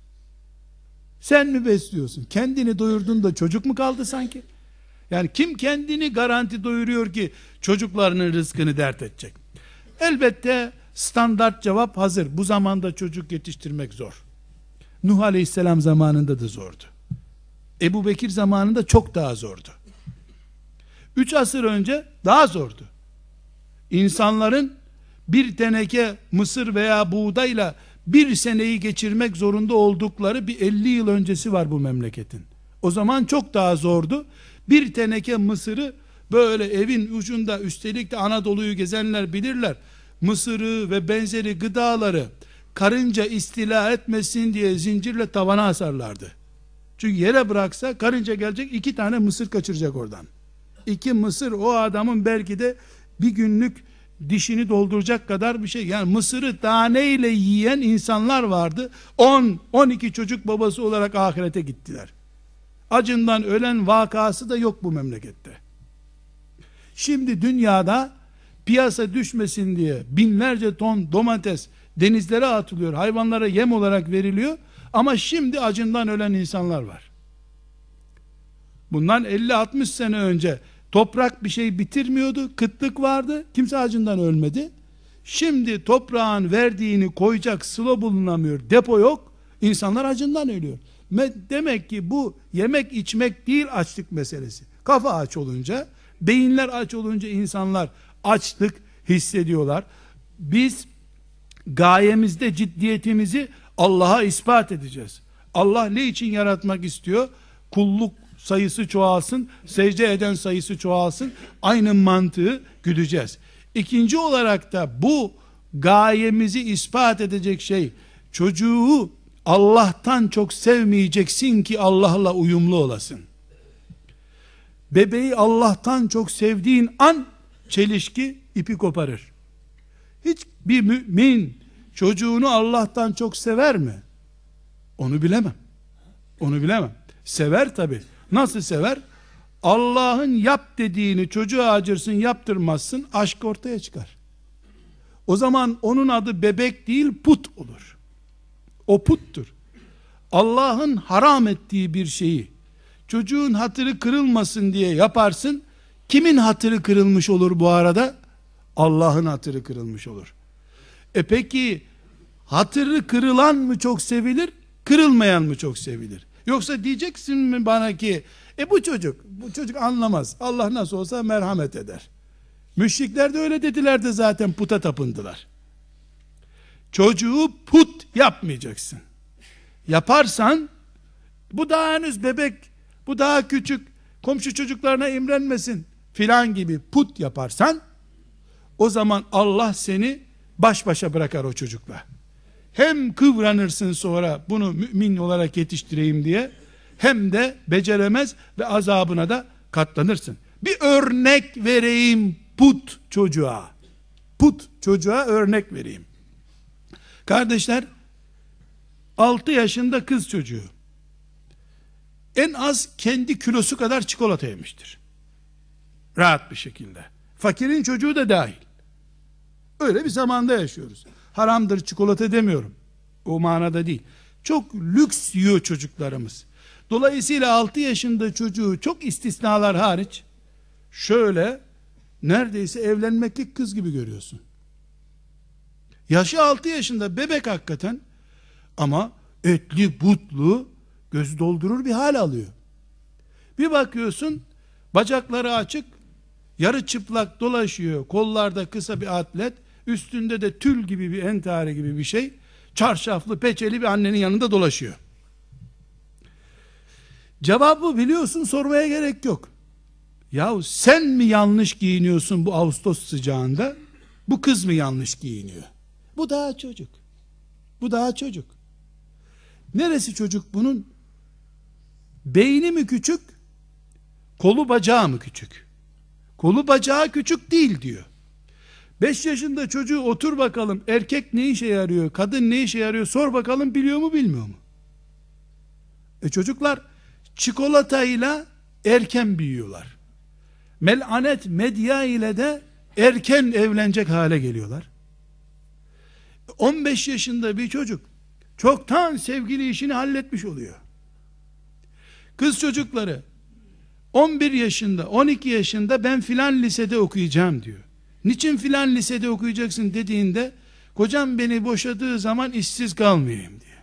Sen mi besliyorsun? Kendini doyurdun da çocuk mu kaldı sanki? Yani kim kendini garanti doyuruyor ki çocuklarının rızkını dert edecek? Elbette standart cevap hazır. Bu zamanda çocuk yetiştirmek zor. Nuh Aleyhisselam zamanında da zordu. Ebu Bekir zamanında çok daha zordu. Üç asır önce daha zordu. İnsanların bir teneke mısır veya buğdayla bir seneyi geçirmek zorunda oldukları bir elli yıl öncesi var bu memleketin. O zaman çok daha zordu. Bir teneke mısırı böyle evin ucunda, üstelik de Anadolu'yu gezenler bilirler. Mısırı ve benzeri gıdaları karınca istila etmesin diye zincirle tavana asarlardı. Çünkü yere bıraksa karınca gelecek, iki tane mısır kaçıracak oradan. İki mısır o adamın belki de bir günlük dişini dolduracak kadar bir şey. Yani mısırı taneyle yiyen insanlar vardı. on on iki çocuk babası olarak ahirete gittiler. Acından ölen vakası da yok bu memlekette. Şimdi dünyada piyasa düşmesin diye binlerce ton domates denizlere atılıyor, hayvanlara yem olarak veriliyor, ama şimdi acından ölen insanlar var. Bundan elli altmış sene önce toprak bir şey bitirmiyordu, kıtlık vardı, kimse acından ölmedi. Şimdi toprağın verdiğini koyacak sıla bulunamıyor, depo yok, insanlar acından ölüyor. Demek ki bu yemek içmek değil, açlık meselesi. Kafa aç olunca, beyinler aç olunca insanlar açlık hissediyorlar. Biz gayemizde ciddiyetimizi Allah'a ispat edeceğiz. Allah ne için yaratmak istiyor? Kulluk sayısı çoğalsın, secde eden sayısı çoğalsın. Aynı mantığı güdeceğiz. İkinci olarak da bu gayemizi ispat edecek şey, çocuğu Allah'tan çok sevmeyeceksin ki Allah'la uyumlu olasın. Bebeği Allah'tan çok sevdiğin an çelişki ipi koparır. Hiç bir mümin çocuğunu Allah'tan çok sever mi? Onu bilemem. Onu bilemem. Sever tabi. Nasıl sever? Allah'ın yap dediğini çocuğa acırsın, yaptırmazsın, aşk ortaya çıkar. O zaman onun adı bebek değil, put olur. O puttur. Allah'ın haram ettiği bir şeyi çocuğun hatırı kırılmasın diye yaparsın. Kimin hatırı kırılmış olur bu arada? Allah'ın hatırı kırılmış olur. E peki hatırı kırılan mı çok sevilir, kırılmayan mı çok sevilir? Yoksa diyeceksin mi bana ki e bu çocuk bu çocuk anlamaz, Allah nasıl olsa merhamet eder. Müşrikler de öyle dediler de zaten puta tapındılar. Çocuğu put yapmayacaksın. Yaparsan bu daha henüz bebek, bu daha küçük, komşu çocuklarına imrenmesin filan gibi put yaparsan, o zaman Allah seni baş başa bırakar o çocukla. Hem kıvranırsın sonra bunu mümin olarak yetiştireyim diye, hem de beceremez ve azabına da katlanırsın. Bir örnek vereyim put çocuğa. Put çocuğa örnek vereyim. Kardeşler, altı yaşında kız çocuğu en az kendi kilosu kadar çikolata yemiştir. Rahat bir şekilde. Fakirin çocuğu da dahil. Öyle bir zamanda yaşıyoruz. Haramdır çikolata demiyorum. O manada değil. Çok lüks yiyor çocuklarımız. Dolayısıyla altı yaşında çocuğu, çok istisnalar hariç, şöyle neredeyse evlenmeklik kız gibi görüyorsun. Yaşı altı yaşında bebek hakikaten, ama etli butlu, göz doldurur bir hal alıyor. Bir bakıyorsun bacakları açık, yarı çıplak dolaşıyor, kollarda kısa bir atlet, üstünde de tül gibi bir entari gibi bir şey, çarşaflı peçeli bir annenin yanında dolaşıyor. Cevabı biliyorsun, sormaya gerek yok. Yahu sen mi yanlış giyiniyorsun bu Ağustos sıcağında, bu kız mı yanlış giyiniyor? Bu daha çocuk. Bu daha çocuk. Neresi çocuk bunun? Beyni mi küçük? Kolu bacağı mı küçük? Kolu bacağı küçük değil diyor. beş yaşında çocuğu otur bakalım, erkek ne işe yarıyor, kadın ne işe yarıyor, sor bakalım, biliyor mu bilmiyor mu? E çocuklar çikolatayla erken büyüyorlar. Melanet medya ile de erken evlenecek hale geliyorlar. on beş yaşında bir çocuk çoktan sevgili işini halletmiş oluyor. Kız çocukları on bir yaşında, on iki yaşında ben filan lisede okuyacağım diyor. Niçin filan lisede okuyacaksın dediğinde, kocam beni boşadığı zaman işsiz kalmayayım diye.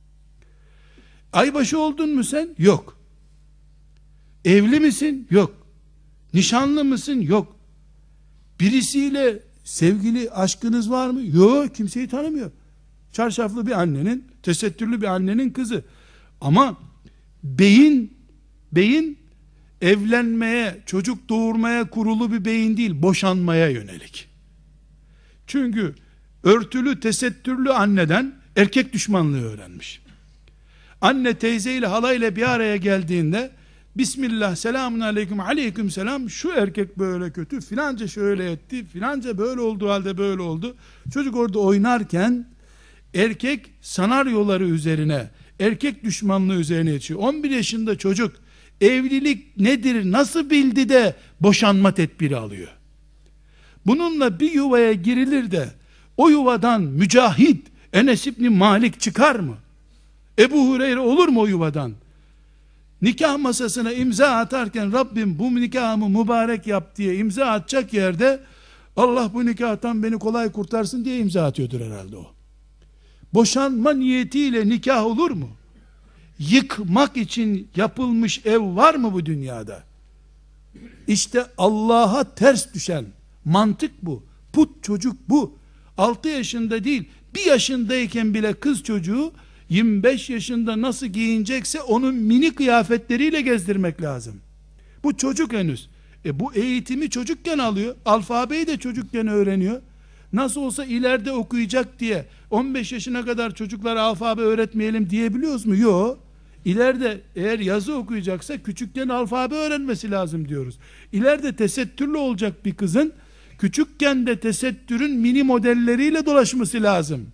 Aybaşı oldun mu sen? Yok. Evli misin? Yok. Nişanlı mısın? Yok. Birisiyle sevgili aşkınız var mı? Yok, kimseyi tanımıyor. Çarşaflı bir annenin, tesettürlü bir annenin kızı. Ama beyin, beyin evlenmeye, çocuk doğurmaya kurulu bir beyin değil, boşanmaya yönelik. Çünkü örtülü, tesettürlü anneden erkek düşmanlığı öğrenmiş. Anne teyzeyle, halayla bir araya geldiğinde, Bismillah, selamun aleyküm, aleyküm selam, şu erkek böyle kötü, filanca şöyle etti, filanca böyle olduğu halde böyle oldu. Çocuk orada oynarken, erkek senaryoları üzerine, erkek düşmanlığı üzerine yetişiyor. on bir yaşında çocuk, evlilik nedir, nasıl bildi de boşanma tedbiri alıyor. Bununla bir yuvaya girilir de, o yuvadan Mücahit, Enes İbni Malik çıkar mı? Ebu Hureyre olur mu o yuvadan? Nikah masasına imza atarken, Rabbim bu nikahımı mübarek yap diye imza atacak yerde, Allah bu nikahtan beni kolay kurtarsın diye imza atıyordur herhalde o. Boşanma niyetiyle nikah olur mu? Yıkmak için yapılmış ev var mı bu dünyada? İşte Allah'a ters düşen mantık bu. Put çocuk bu. altı yaşında değil, bir yaşındayken bile kız çocuğu yirmi beş yaşında nasıl giyinecekse onun mini kıyafetleriyle gezdirmek lazım. Bu çocuk henüz. E bu eğitimi çocukken alıyor. Alfabeyi de çocukken öğreniyor. Nasıl olsa ileride okuyacak diye on beş yaşına kadar çocuklara alfabe öğretmeyelim diyebiliyoruz mu? Yok. İleride eğer yazı okuyacaksa küçükten alfabe öğrenmesi lazım diyoruz. İleride tesettürlü olacak bir kızın küçükken de tesettürün mini modelleriyle dolaşması lazım.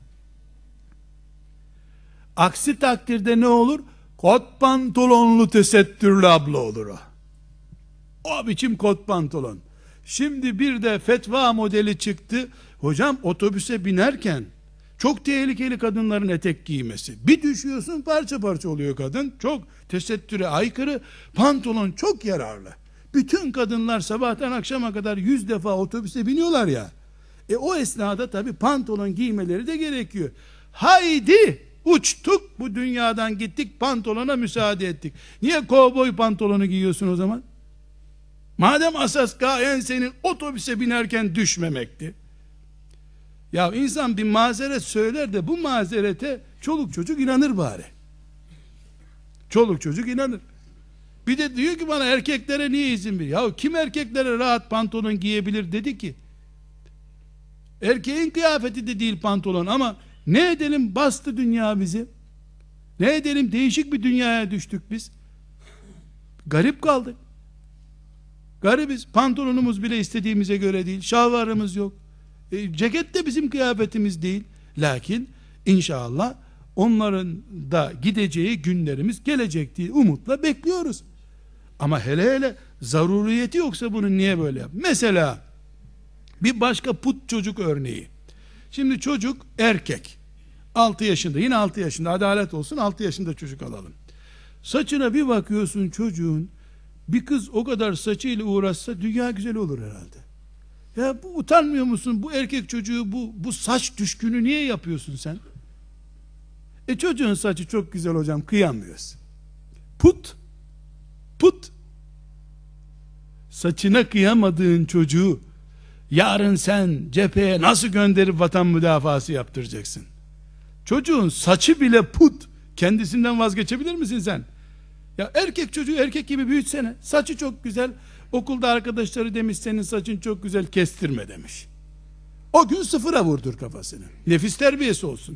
Aksi takdirde ne olur? Kot pantolonlu tesettürlü abla olur o. O biçim kot pantolon. Şimdi bir de fetva modeli çıktı. Hocam otobüse binerken çok tehlikeli kadınların etek giymesi. Bir düşüyorsun parça parça oluyor kadın. Çok tesettüre aykırı. Pantolon çok yararlı. Bütün kadınlar sabahtan akşama kadar yüz defa otobüse biniyorlar ya. E o esnada tabii pantolon giymeleri de gerekiyor. Haydi uçtuk bu dünyadan, gittik pantolona müsaade ettik. Niye kovboy pantolonu giyiyorsun o zaman? Madem asas gayen senin otobüse binerken düşmemekti. Ya insan bir mazeret söyler de bu mazerete çoluk çocuk inanır bari. Çoluk çocuk inanır. Bir de diyor ki bana erkeklere niye izin veriyor? Ya kim erkeklere rahat pantolon giyebilir dedi ki? Erkeğin kıyafeti de değil pantolon, ama ne edelim, bastı dünya bizi. Ne edelim, değişik bir dünyaya düştük biz. Garip kaldık. Garibiz. Pantolonumuz bile istediğimize göre değil. Şalvarımız yok. E, ceket de bizim kıyafetimiz değil. Lakin inşallah onların da gideceği günlerimiz gelecek diye umutla bekliyoruz. Ama hele hele zaruriyeti yoksa bunun niye böyle yap? Mesela bir başka put çocuk örneği. Şimdi çocuk erkek. altı yaşında, yine altı yaşında, adalet olsun, altı yaşında çocuk alalım. Saçına bir bakıyorsun çocuğun, bir kız o kadar saçıyla uğraşsa dünya güzel olur herhalde. Ya bu, utanmıyor musun? Bu erkek çocuğu, bu bu saç düşkünü niye yapıyorsun sen? E çocuğun saçı çok güzel hocam, kıyamıyoruz. Put, put. Saçına kıyamadığın çocuğu yarın sen cepheye nasıl gönderip vatan müdafası yaptıracaksın? Çocuğun saçı bile put. Kendisinden vazgeçebilir misin sen? Ya erkek çocuğu erkek gibi büyütsene. Saçı çok güzel. Okulda arkadaşları demiş senin saçın çok güzel, kestirme demiş. O gün sıfıra vurdur kafasını. Nefis terbiyesi olsun.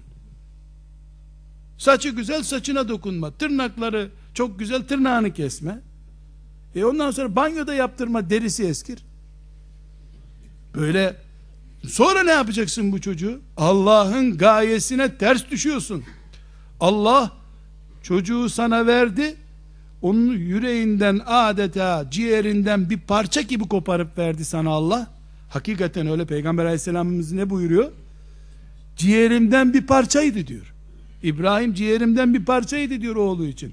Saçı güzel, saçına dokunma. Tırnakları çok güzel, tırnağını kesme. E ondan sonra banyoda yaptırma, derisi eskir. Böyle sonra ne yapacaksın bu çocuğu? Allah'ın gayesine ters düşüyorsun. Allah çocuğu sana verdi. Onun yüreğinden, adeta ciğerinden bir parça gibi koparıp verdi sana Allah. Hakikaten öyle. Peygamber aleyhisselamımız ne buyuruyor? Ciğerimden bir parçaydı diyor. İbrahim ciğerimden bir parçaydı diyor oğlu için.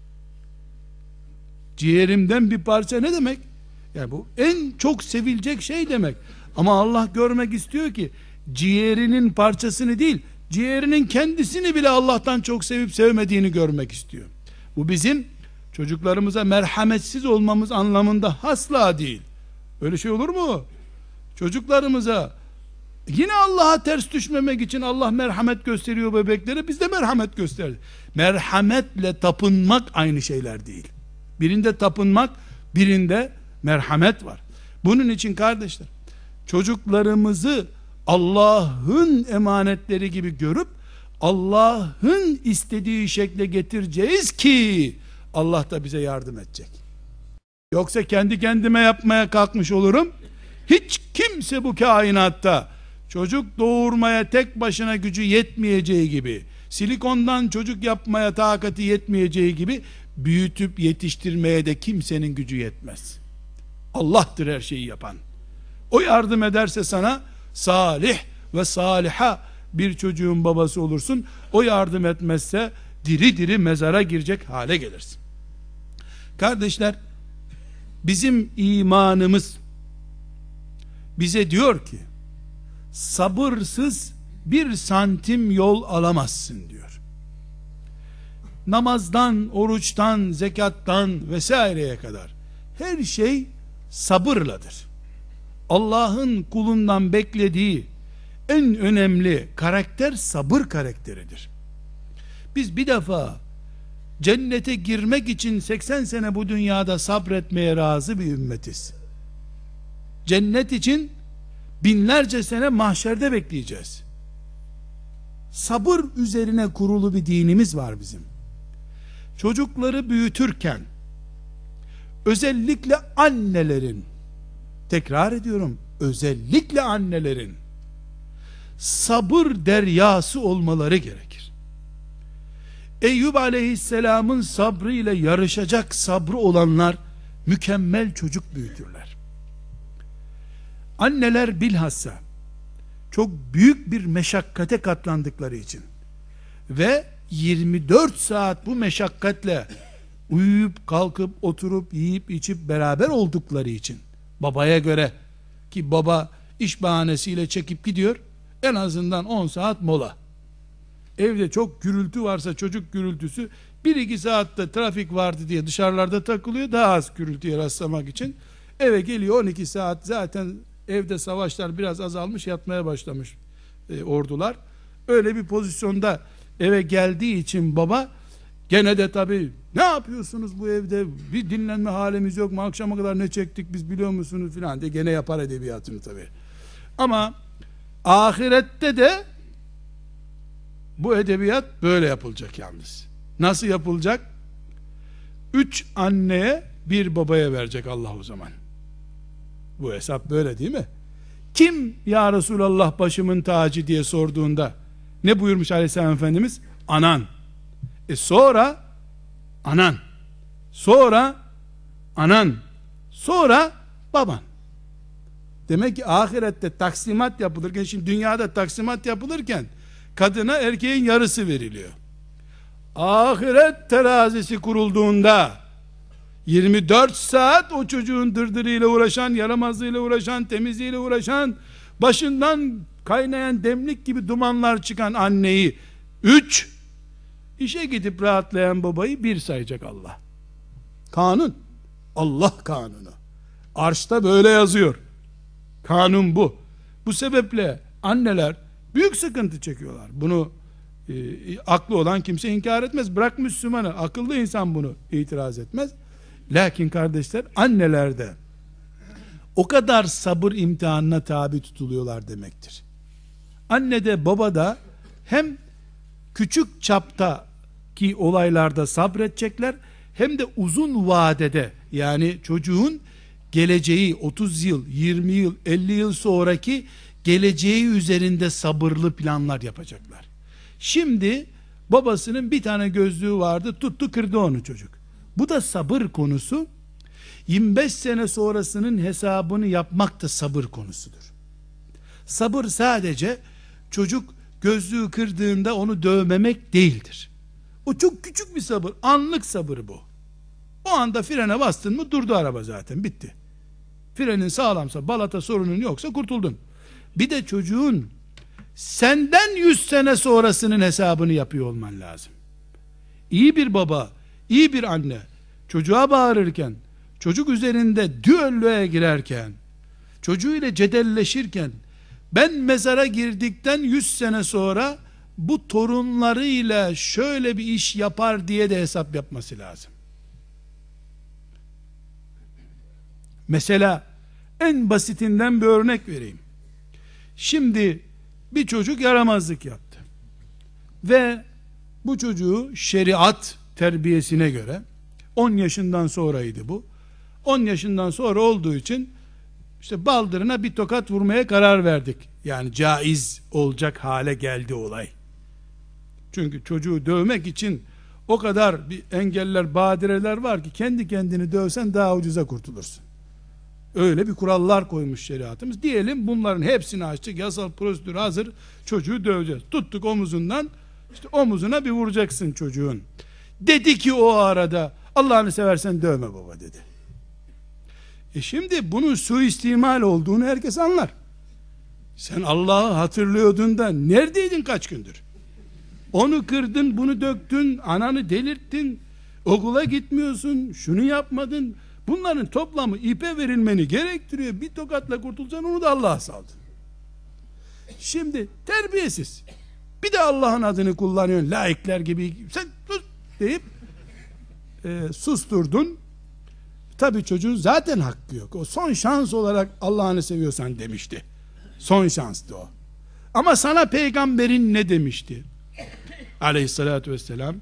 Ciğerimden bir parça ne demek? Yani bu en çok sevilecek şey demek. Ama Allah görmek istiyor ki ciğerinin parçasını değil, ciğerinin kendisini bile Allah'tan çok sevip sevmediğini görmek istiyor. Bu bizim çocuklarımıza merhametsiz olmamız anlamında asla değil. Öyle şey olur mu? Çocuklarımıza yine Allah'a ters düşmemek için Allah merhamet gösteriyor bebeklere, biz de merhamet gösterdik. Merhametle tapınmak aynı şeyler değil. Birinde tapınmak, birinde merhamet var. Bunun için kardeşler, çocuklarımızı Allah'ın emanetleri gibi görüp Allah'ın istediği şekle getireceğiz ki Allah da bize yardım edecek. Yoksa kendi kendime yapmaya kalkmış olurum. Hiç kimse bu kainatta çocuk doğurmaya tek başına gücü yetmeyeceği gibi, silikondan çocuk yapmaya takati yetmeyeceği gibi, büyütüp yetiştirmeye de kimsenin gücü yetmez. Allah'tır her şeyi yapan. O yardım ederse sana salih ve saliha bir çocuğun babası olursun. O yardım etmezse diri diri mezara girecek hale gelirsin. Kardeşler, bizim imanımız bize diyor ki sabırsız bir santim yol alamazsın diyor. Namazdan, oruçtan, zekattan vesaireye kadar her şey sabırladır. Allah'ın kulundan beklediği en önemli karakter sabır karakteridir. Biz bir defa cennete girmek için seksen sene bu dünyada sabretmeye razı bir ümmetiz. Cennet için binlerce sene mahşerde bekleyeceğiz. Sabır üzerine kurulu bir dinimiz var bizim. çocukları büyütürken özellikle annelerin, tekrar ediyorum, özellikle annelerin sabır deryası olmaları gerekir. Eyyub aleyhisselamın sabrı ile yarışacak sabrı olanlar mükemmel çocuk büyütürler. Anneler bilhassa çok büyük bir meşakkate katlandıkları için ve yirmi dört saat bu meşakkatle uyuyup kalkıp oturup yiyip içip beraber oldukları için, babaya göre, ki baba iş bahanesiyle çekip gidiyor, en azından on saat mola. Evde çok gürültü varsa, çocuk gürültüsü, bir iki saatte trafik vardı diye dışarılarda takılıyor, daha az gürültüye rastlamak için. Eve geliyor, on iki saat, zaten evde savaşlar biraz azalmış, yatmaya başlamış e, ordular. Öyle bir pozisyonda eve geldiği için baba, gene de tabii, ne yapıyorsunuz bu evde, bir dinlenme halimiz yok mu, akşama kadar ne çektik biz biliyor musunuz filan diye gene yapar edebiyatını tabii. Ama ahirette de bu edebiyat böyle yapılacak yalnız. Nasıl yapılacak? Üç anneye bir babaya verecek Allah o zaman. Bu hesap böyle değil mi? Kim ya Resulallah başımın tacı diye sorduğunda ne buyurmuş Aleyhisselam Efendimiz? Anan. E sonra anan. Sonra anan. Sonra baban. Demek ki ahirette taksimat yapılırken, şimdi dünyada taksimat yapılırken kadına erkeğin yarısı veriliyor. Ahiret terazisi kurulduğunda yirmi dört saat o çocuğun dırdırıyla uğraşan, yaramazlığıyla uğraşan, temizliğiyle uğraşan, başından kaynayan demlik gibi dumanlar çıkan anneyi üç, işe gidip rahatlayan babayı bir sayacak Allah. Kanun. Allah kanunu. Arşta böyle yazıyor. Kanun bu. Bu sebeple anneler büyük sıkıntı çekiyorlar. Bunu e, aklı olan kimse inkar etmez. Bırak Müslümanı, akıllı insan bunu itiraz etmez. Lakin kardeşler, anneler de o kadar sabır imtihanına tabi tutuluyorlar demektir. Anne de baba da hem küçük çaptaki olaylarda sabredecekler, hem de uzun vadede, yani çocuğun geleceği otuz yıl, yirmi yıl, elli yıl sonraki geleceği üzerinde sabırlı planlar yapacaklar. Şimdi babasının bir tane gözlüğü vardı, tuttu kırdı onu çocuk. Bu da sabır konusu. yirmi beş sene sonrasının hesabını yapmak da sabır konusudur. Sabır sadece çocuk gözlüğü kırdığında onu dövmemek değildir. O çok küçük bir sabır, anlık sabır bu. O anda frene bastın mı durdu araba, zaten bitti. Frenin sağlamsa, balata sorunun yoksa kurtuldun. Bir de çocuğun senden yüz sene sonrasının hesabını yapıyor olman lazım. İyi bir baba, iyi bir anne çocuğa bağırırken, çocuk üzerinde düelloya girerken, çocuğuyla cedelleşirken, ben mezara girdikten yüz sene sonra bu torunlarıyla şöyle bir iş yapar diye de hesap yapması lazım. Mesela en basitinden bir örnek vereyim. Şimdi bir çocuk yaramazlık yaptı ve bu çocuğu şeriat terbiyesine göre, on yaşından sonraydı bu, on yaşından sonra olduğu için işte baldırına bir tokat vurmaya karar verdik. Yani caiz olacak hale geldi olay. Çünkü çocuğu dövmek için o kadar bir engeller, badireler var ki kendi kendini dövsen daha ucuza kurtulursun. Öyle bir kurallar koymuş şeriatımız. Diyelim bunların hepsini açtık, yasal prosedür hazır, çocuğu döveceğiz. Tuttuk omuzundan, işte omuzuna bir vuracaksın çocuğun. Dedi ki o arada, Allah'ını seversen dövme baba dedi. E şimdi bunun suistimal olduğunu herkes anlar. Sen Allah'ı hatırlıyordun da neredeydin kaç gündür? Onu kırdın, bunu döktün, ananı delirttin, okula gitmiyorsun, şunu yapmadın. Bunların toplamı ipe verilmeni gerektiriyor. Bir tokatla kurtulacaksın, onu da Allah'a saldın. Şimdi terbiyesiz. Bir de Allah'ın adını kullanıyorsun, laikler gibi. Sen sus deyip e, susturdun. Tabii çocuğun zaten hakkı yok. O son şans olarak Allah'ını seviyorsan demişti. Son şanstı o. Ama sana peygamberin ne demişti? Aleyhissalatü vesselam,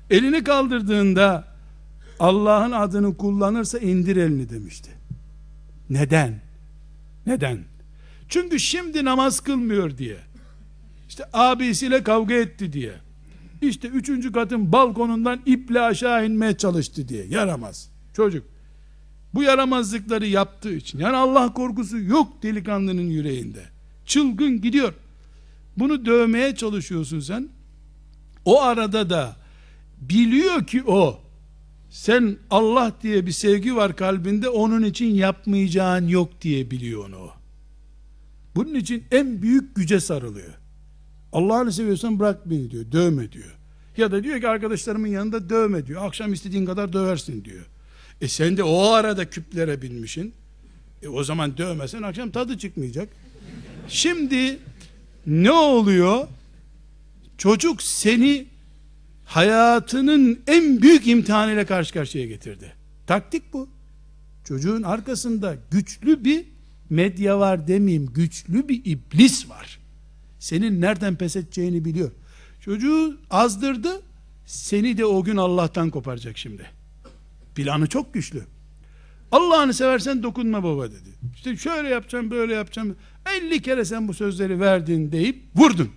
Elini kaldırdığında Allah'ın adını kullanırsa indir elini demişti. Neden? Neden? Çünkü şimdi namaz kılmıyor diye. İşte abisiyle kavga etti diye. İşte üçüncü katın balkonundan iple aşağı inmeye çalıştı diye. Yaramaz. Çocuk. Bu yaramazlıkları yaptığı için. Yani Allah korkusu yok delikanlının yüreğinde. Çılgın gidiyor. Bunu dövmeye çalışıyorsun sen. O arada da biliyor ki o, sen Allah diye bir sevgi var kalbinde, onun için yapmayacağın yok diye biliyor onu o. Bunun için en büyük güce sarılıyor. Allah'ını seviyorsan bırak beni diyor, dövme diyor. Ya da diyor ki arkadaşlarımın yanında dövme diyor. Akşam istediğin kadar döversin diyor. E sen de o arada küplere binmişsin. E o zaman dövmesen akşam tadı çıkmayacak. Şimdi ne oluyor? Çocuk seni hayatının en büyük imtihanıyla karşı karşıya getirdi. Taktik bu. Çocuğun arkasında güçlü bir medya var demeyeyim, güçlü bir iblis var. Senin nereden pes edeceğini biliyor. Çocuğu azdırdı, seni de o gün Allah'tan koparacak şimdi. Planı çok güçlü. Allah'ını seversen dokunma baba dedi. İşte şöyle yapacağım, böyle yapacağım. elli kere sen bu sözleri verdin deyip vurdun.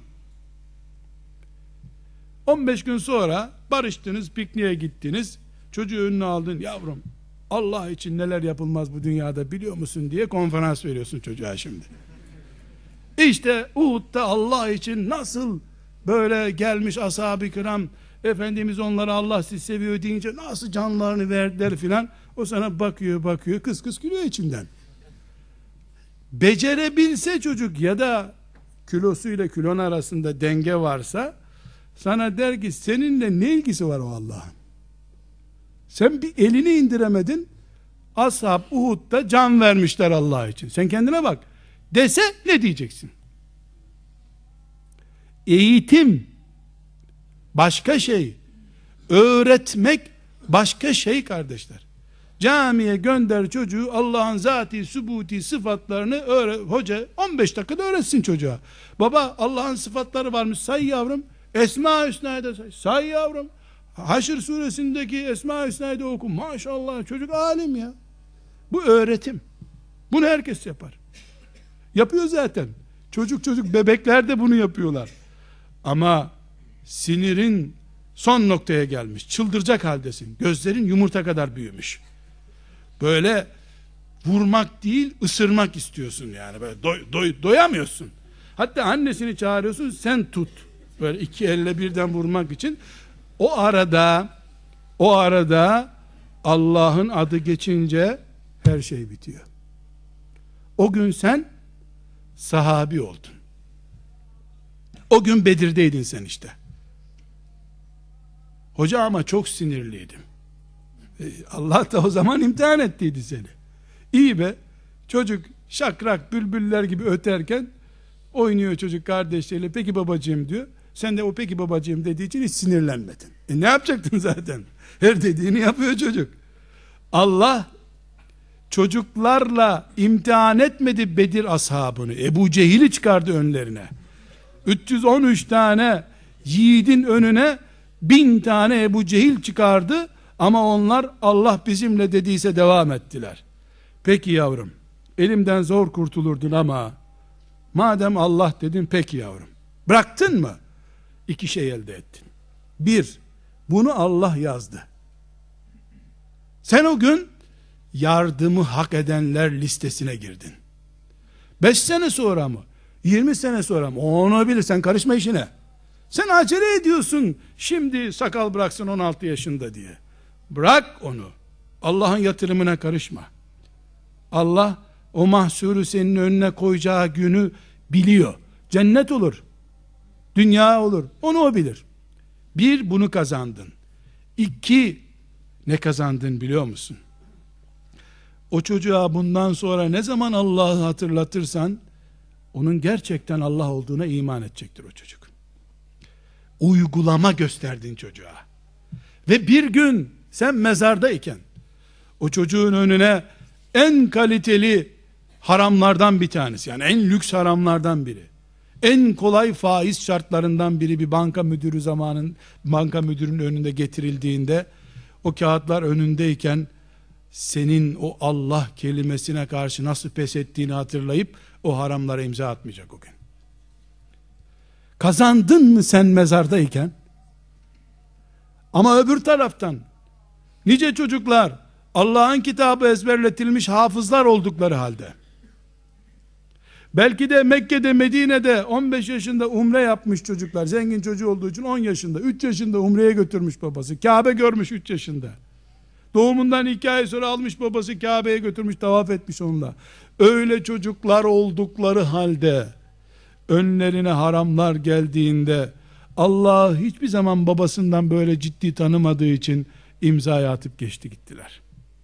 on beş gün sonra barıştınız, pikniğe gittiniz. Çocuğu önüne aldın. Yavrum, Allah için neler yapılmaz bu dünyada biliyor musun diye konferans veriyorsun çocuğa şimdi. İşte Uhud'da Allah için nasıl böyle gelmiş ashab-ı kiram, Efendimiz onları Allah sizi seviyor deyince nasıl canlarını verdiler filan. O sana bakıyor bakıyor, kıs kıs gülüyor içinden. Becerebilse çocuk ya da kilosuyla kilon arasında denge varsa sana der ki seninle ne ilgisi var o Allah'ın? Sen bir elini indiremedin. Ashab Uhud'da can vermişler Allah için. Sen kendine bak. Dese ne diyeceksin? Eğitim başka şey. Öğretmek başka şey kardeşler. Camiye gönder çocuğu, Allah'ın zati, sübuti sıfatlarını öğre, hoca on beş dakikada öğretsin çocuğa. Baba Allah'ın sıfatları varmış, say yavrum. Esma-i Hüsna'yı say. Say yavrum. Haşr suresindeki Esma-i Hüsna'yı oku. Maşallah çocuk alim ya. Bu öğretim. Bunu herkes yapar. Yapıyor zaten. Çocuk çocuk bebekler de bunu yapıyorlar. Ama sinirin son noktaya gelmiş. Çıldıracak haldesin. Gözlerin yumurta kadar büyümüş. Böyle vurmak değil, ısırmak istiyorsun yani. Böyle doy, doy, doyamıyorsun. Hatta annesini çağırıyorsun, sen tut. Böyle iki elle birden vurmak için. O arada o arada Allah'ın adı geçince her şey bitiyor. O gün sen sahabi oldun. O gün Bedir'deydin sen işte. Hoca ama çok sinirliydim. Allah da o zaman imtihan ettiydi seni. İyi be, çocuk şakrak bülbüller gibi öterken oynuyor çocuk kardeşleriyle, peki babacığım diyor. Sen de o peki babacığım dediği için hiç sinirlenmedin. E ne yapacaktın zaten? Her dediğini yapıyor çocuk. Allah çocuklarla imtihan etmedi Bedir ashabını. Ebu Cehil'i çıkardı önlerine. üç yüz on üç tane yiğidin önüne bin tane Ebu Cehil çıkardı. Ama onlar Allah bizimle dediyse devam ettiler. Peki yavrum, elimden zor kurtulurdun ama madem Allah dedin, peki yavrum. Bıraktın mı? İki şey elde ettin. Bir, bunu Allah yazdı. Sen o gün yardımı hak edenler listesine girdin. Beş sene sonra mı? Yirmi sene sonra mı? Onu bilir, sen karışma işine. Sen acele ediyorsun, şimdi sakal bıraksın on altı yaşında diye. Bırak onu. Allah'ın yatırımına karışma. Allah o mahsuru senin önüne koyacağı günü biliyor. Cennet olur. Dünya olur. Onu o bilir. Bir, bunu kazandın. İki, ne kazandın biliyor musun? O çocuğa bundan sonra ne zaman Allah'ı hatırlatırsan, onun gerçekten Allah olduğuna iman edecektir o çocuk. Uygulama gösterdin çocuğa. Ve bir gün sen mezardayken o çocuğun önüne en kaliteli haramlardan bir tanesi, yani en lüks haramlardan biri, En kolay faiz şartlarından biri bir banka müdürü zamanın banka müdürünün önünde getirildiğinde, o kağıtlar önündeyken senin o Allah kelimesine karşı nasıl pes ettiğini hatırlayıp o haramlara imza atmayacak o gün. Kazandın mı sen mezardayken? Ama öbür taraftan nice çocuklar Allah'ın kitabı ezberletilmiş hafızlar oldukları halde, belki de Mekke'de, Medine'de on beş yaşında umre yapmış çocuklar, zengin çocuğu olduğu için on yaşında, üç yaşında umreye götürmüş babası, Kabe görmüş üç yaşında, doğumundan iki ay sonra almış babası, Kabe'ye götürmüş, tavaf etmiş onunla. Öyle çocuklar oldukları halde önlerine haramlar geldiğinde, Allah hiçbir zaman babasından böyle ciddi tanımadığı için imzaya atıp geçti gittiler.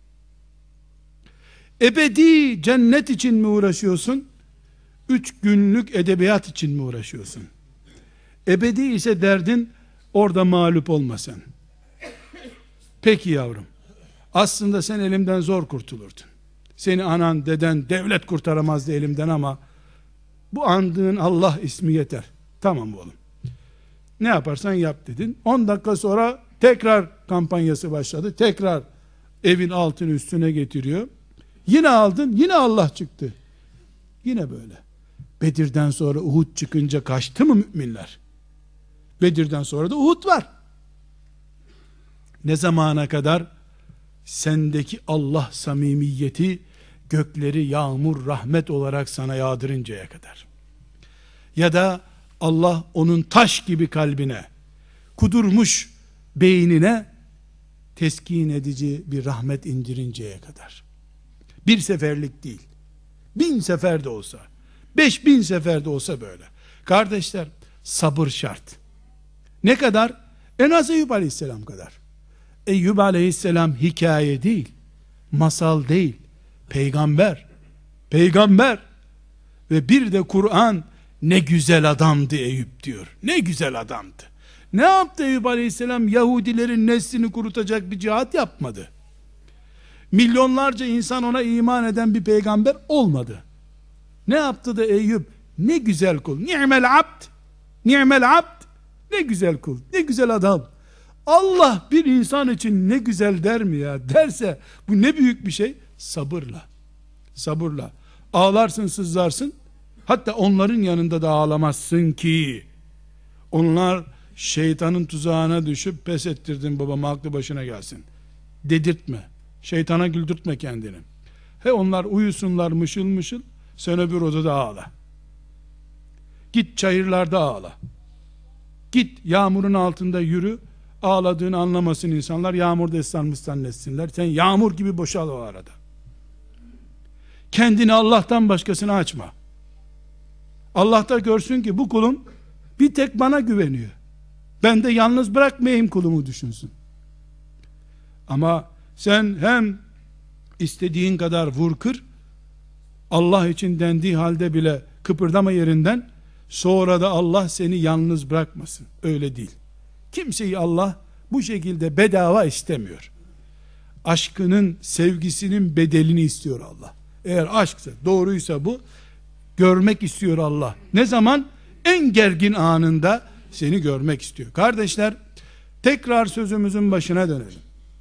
Ebedi cennet için mi uğraşıyorsun? Üç günlük edebiyat için mi uğraşıyorsun? Ebedi ise derdin orada mağlup olma sen. Peki yavrum, aslında sen elimden zor kurtulurdun. Seni anan, deden, devlet kurtaramazdı elimden ama bu andığın Allah ismi yeter. Tamam oğlum, ne yaparsan yap dedin. on dakika sonra tekrar kampanyası başladı. Tekrar evin altını üstüne getiriyor. Yine aldın, yine Allah çıktı. Yine böyle. Bedir'den sonra Uhud çıkınca kaçtı mı müminler? Bedir'den sonra da Uhud var. Ne zamana kadar? Sendeki Allah samimiyeti gökleri yağmur, rahmet olarak sana yağdırıncaya kadar. Ya da Allah onun taş gibi kalbine, kudurmuş beynine teskin edici bir rahmet indirinceye kadar. Bir seferlik değil, bin sefer de olsa, beş bin sefer de olsa böyle. Kardeşler, sabır şart. Ne kadar? En az Eyüp Aleyhisselam kadar. Eyüp Aleyhisselam hikaye değil, masal değil, peygamber. Peygamber. Ve bir de Kur'an, ne güzel adamdı Eyüp diyor. Ne güzel adamdı. Ne yaptı Eyüp Aleyhisselam? Yahudilerin neslini kurutacak bir cihat yapmadı. Milyonlarca insan ona iman eden bir peygamber olmadı. Ne yaptı da Eyüp? Ne güzel kul. Ni'mel abd. Ni'mel abd. Ne güzel kul. Ne güzel adam. Allah bir insan için ne güzel der mi ya? Derse bu ne büyük bir şey. Sabırla. Sabırla. Ağlarsın, sızlarsın. Hatta onların yanında da ağlamazsın ki onlar şeytanın tuzağına düşüp pes ettirdin babama, aklı başına gelsin dedirtme. Şeytana güldürtme kendini. He, onlar uyusunlar mışıl mışıl, sen öbür odada ağla. Git çayırlarda ağla. Git yağmurun altında yürü, ağladığını anlamasın insanlar, yağmurda ıslanmış zannetsinler. Sen yağmur gibi boşal o arada. Kendini Allah'tan başkasına açma. Allah da görsün ki bu kulum bir tek bana güveniyor. Ben de yalnız bırakmayayım kulumu düşünsün. Ama sen hem istediğin kadar vur kır, Allah için dendiği halde bile kıpırdama yerinden, sonra da Allah seni yalnız bırakmasın. Öyle değil. Kimseyi Allah bu şekilde bedava istemiyor. Aşkının, sevgisinin bedelini istiyor Allah. Eğer aşksa, doğruysa bu, görmek istiyor Allah. Ne zaman? En gergin anında seni görmek istiyor. Kardeşler, tekrar sözümüzün başına dönelim.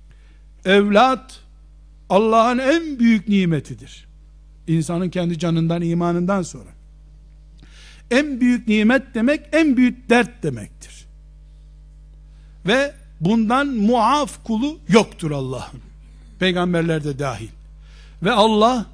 Evlat Allah'ın en büyük nimetidir. İnsanın kendi canından, imanından sonra. En büyük nimet demek, en büyük dert demektir. Ve bundan muaf kulu yoktur Allah'ın. Peygamberler de dahil. Ve Allah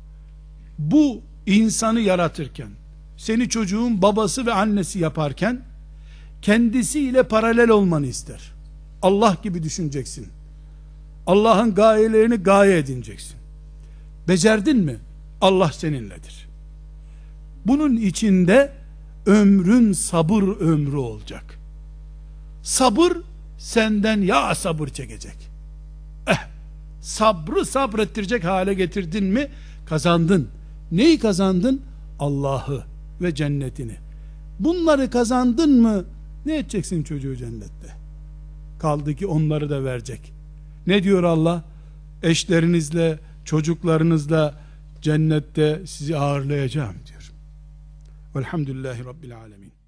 bu insanı yaratırken, seni çocuğun babası ve annesi yaparken, kendisiyle paralel olmanı ister. Allah gibi düşüneceksin. Allah'ın gayelerini gaye edineceksin. Becerdin mi? Allah seninledir. Bunun içinde ömrün sabır ömrü olacak. Sabır senden ya sabır çekecek. Eh, sabrı sabrettirecek hale getirdin mi kazandın. Neyi kazandın? Allah'ı ve cennetini. Bunları kazandın mı ne edeceksin çocuğu cennette? Kaldı ki onları da verecek. Ne diyor Allah? Eşlerinizle, çocuklarınızla cennette sizi ağırlayacağım diyor. Velhamdülillahi Rabbil alemin.